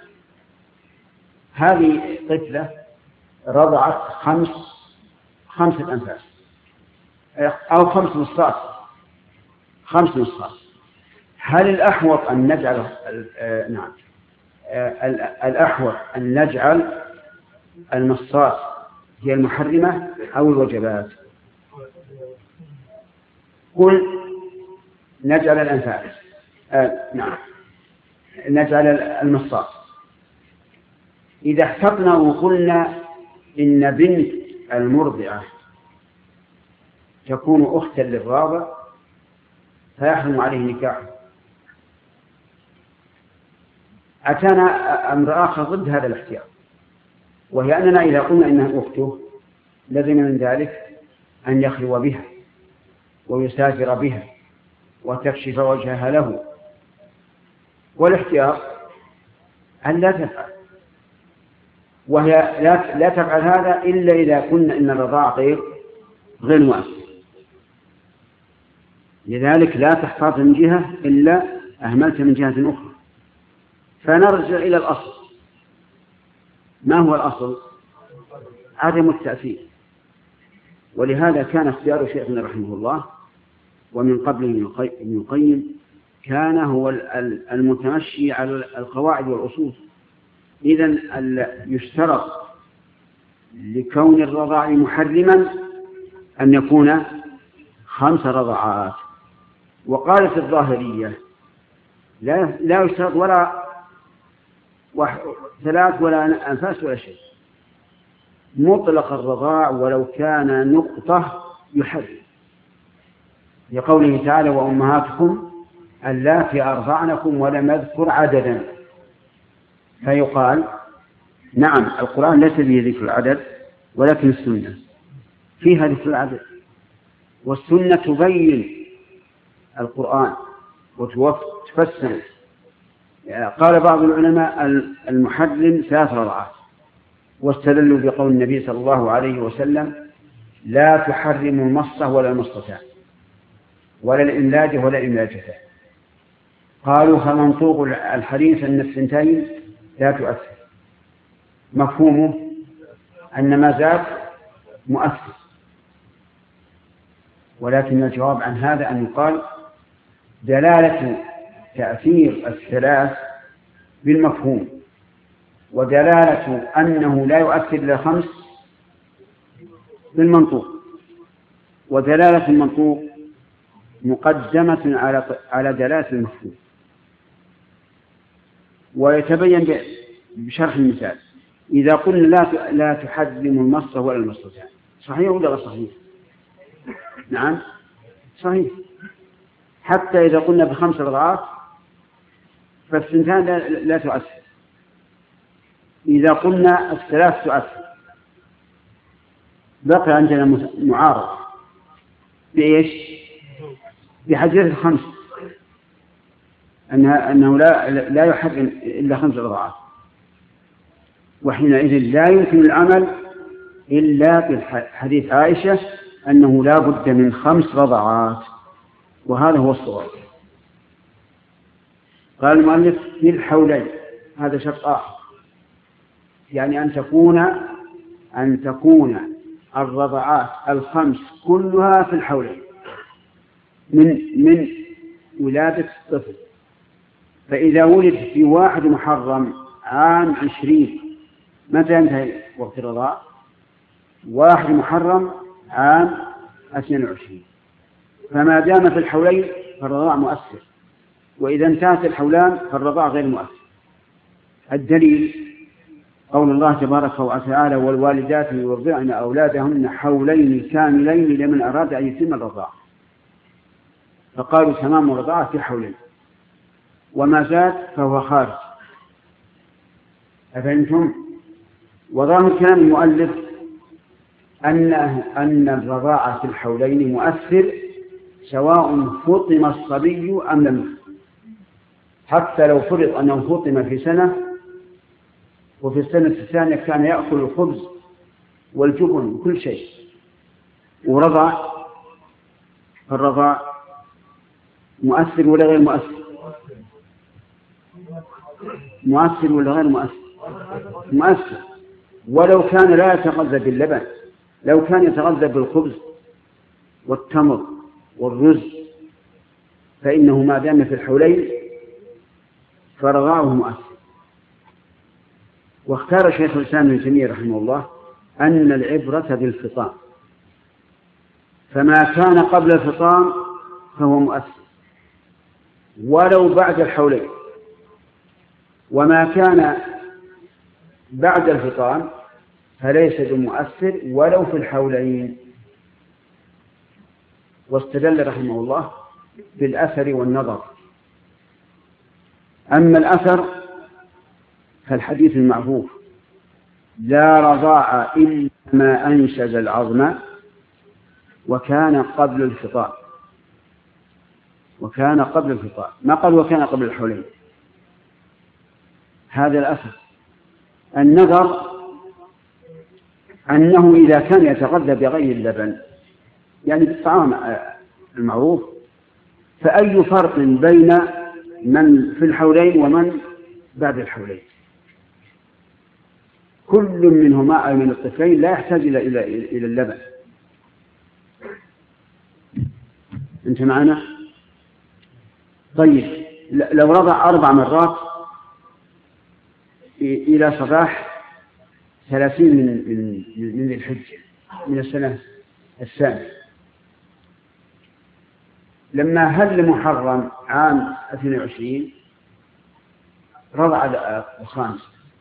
هذه طفلة رضعت خمس خمسة أنفاس أو خمس مصات خمس مصات هل الأحوط أن نجعل نعم الأحوط أن نجعل المصات هي المحرمة أو الوجبات؟ قل نجعل الأنفاس آه نعم نجعل المصات. إذا احتطنا وقلنا إن بنت المرضعة تكون أختا للراضع فيحرم عليه نكاحه، أتانا أمر آخر ضد هذا الاحتياط، وهي أننا إذا قلنا إنها أخته لازم من ذلك أن يخلو بها ويسافر بها وتكشف وجهها له، والاحتياط أن لا تفعل، وهي لا, لا تفعل هذا إلا إذا كنا إن الرضاع غير غير مؤثر. لذلك لا تحتاط من جهة إلا أهملت من جهة أخرى. فنرجع إلى الأصل. ما هو الأصل؟ عدم التأثير. ولهذا كان اختيار شيخنا رحمه الله ومن قبله ابن القيم كان هو المتمشي على القواعد والأصول. إذن يشترط لكون الرضاع محرما أن يكون خمس رضعات. وقالت الظاهرية لا لا يشترط ولا ثلاث ولا أنفاس ولا شيء، مطلق الرضاع ولو كان نقطة يحرم، لقوله تعالى وأمهاتكم اللاتي أرضعنكم ولم يذكر عددا، فيقال نعم القرآن ليس به ذكر العدد، ولكن السنة فيها ذكر العدد، والسنة تبين القرآن وتفسر. قال بعض العلماء المحرم ثلاث رضعات، واستدلوا بقول النبي صلى الله عليه وسلم لا تحرم المصة ولا المصتان ولا الإملاج ولا الإملاجتان. قالوا فمنطوق الحديث أن الثنتين لا تؤثر، مفهومه أن ما زاد مؤثر، ولكن الجواب عن هذا أن يقال دلالة تأثير الثلاث بالمفهوم، ودلالة أنه لا يؤثر إلا خمس بالمنطوق، ودلالة المنطوق مقدمة على على دلالة المفهوم. ويتبين بشرح المثال إذا قلنا لا لا تحرم المصة ولا المصتان، صحيح ولا غير صحيح؟ نعم صحيح. حتى إذا قلنا بخمس رضعات فالثنتان لا, لا تؤثر، إذا قلنا الثلاث تؤثر. بقي عندنا معارض بإيش؟ بحديث الخمس، أنها أنه لا لا يحرم إلا خمس رضعات، وحينئذ لا يمكن العمل إلا بحديث عائشة أنه لا بد من خمس رضعات، وهذا هو الصواب. قال المؤلف في الحولين، هذا شرط آخر، يعني أن تكون أن تكون الرضعات الخمس كلها في الحولين من من ولادة الطفل. فإذا ولد في واحد محرم عام عشرين، متى ينتهي وقت الرضاع؟ واحد محرم عام اثنين وعشرين، فما دام في الحولين فالرضاع مؤثر، وإذا انتهت الحولان فالرضاع غير مؤثر. الدليل قول الله تبارك وتعالى والوالدات يرضعن أولادهن حولين كاملين لمن أراد أن يتم الرضاعة، فقالوا تمام الرضاعة في حولين، وما زاد فهو خارج. أفهمتم؟ وظاهر كلام المؤلف أن أن الرضاعة في الحولين مؤثر سواء فطم الصبي أم لم، حتى لو فرض أنه فطم في سنة وفي السنة الثانية كان يأكل الخبز والجبن وكل شيء ورضع، فالرضاع مؤثر ولا غير مؤثر؟ مؤثر ولا غير مؤثر؟ مؤثر. ولو كان لا يتغذى باللبن، لو كان يتغذى بالخبز والتمر والرز فإنه ما دام في الحولين فرضاعه مؤثر. واختار شيخ الإسلام ابن تيمية رحمه الله أن العبرة بالفطام، فما كان قبل الفطام فهو مؤثر ولو بعد الحولين، وما كان بعد الفطام فليس بمؤثر ولو في الحولين. واستدل رحمه الله بالأثر والنظر. أما الأثر فالحديث المعروف لا رضاع إلا ما أنشز العظم وكان قبل الفطام، وكان قبل الفطام، ما قال وكان قبل الحولين. هذا الأثر. النظر أنه إذا كان يتغذى بغير اللبن يعني بالطعام المعروف، فأي فرق بين من في الحولين ومن بعد الحولين؟ كل منهما أي من الطفلين لا يحتاج إلى إلى اللبن. أنت معنا؟ طيب لو رضع أربع مرات إلى صباح ثلاثين من من من الحجة من السنة الثانية، لما هل محرم عام اثنين وعشرين رضع الخامس،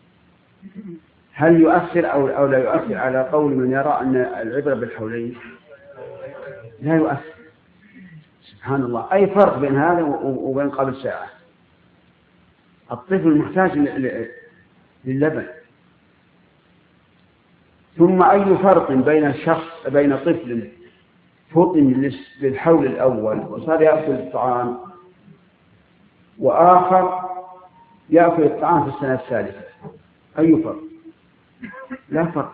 هل يؤثر أو أو لا يؤثر على قول من يرى أن العبرة بالحولين؟ لا يؤثر. سبحان الله، أي فرق بين هذا وبين قبل ساعة؟ الطفل محتاج للبن، ثم أي فرق بين شخص بين طفل فطن للحول الأول وصار يأكل الطعام وآخر يأكل الطعام في السنة الثالثة؟ أي فرق؟ لا فرق.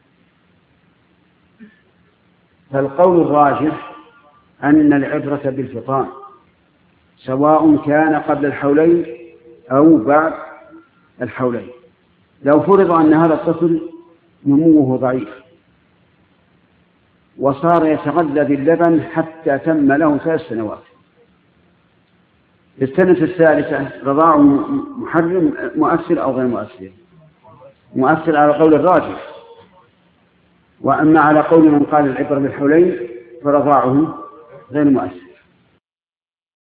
فالقول الراجح أن العبرة بالفطام سواء كان قبل الحولين أو بعد الحولين. لو فرض أن هذا الطفل نموه ضعيف وصار يتغذى باللبن حتى تم له ثلاث سنوات، في السنة الثالثة رضاعه محرم مؤثر أو غير مؤثر؟ مؤثر على قول الراجح. وأما على قول من قال العبرة بالحولين فرضاعه غير مؤثر.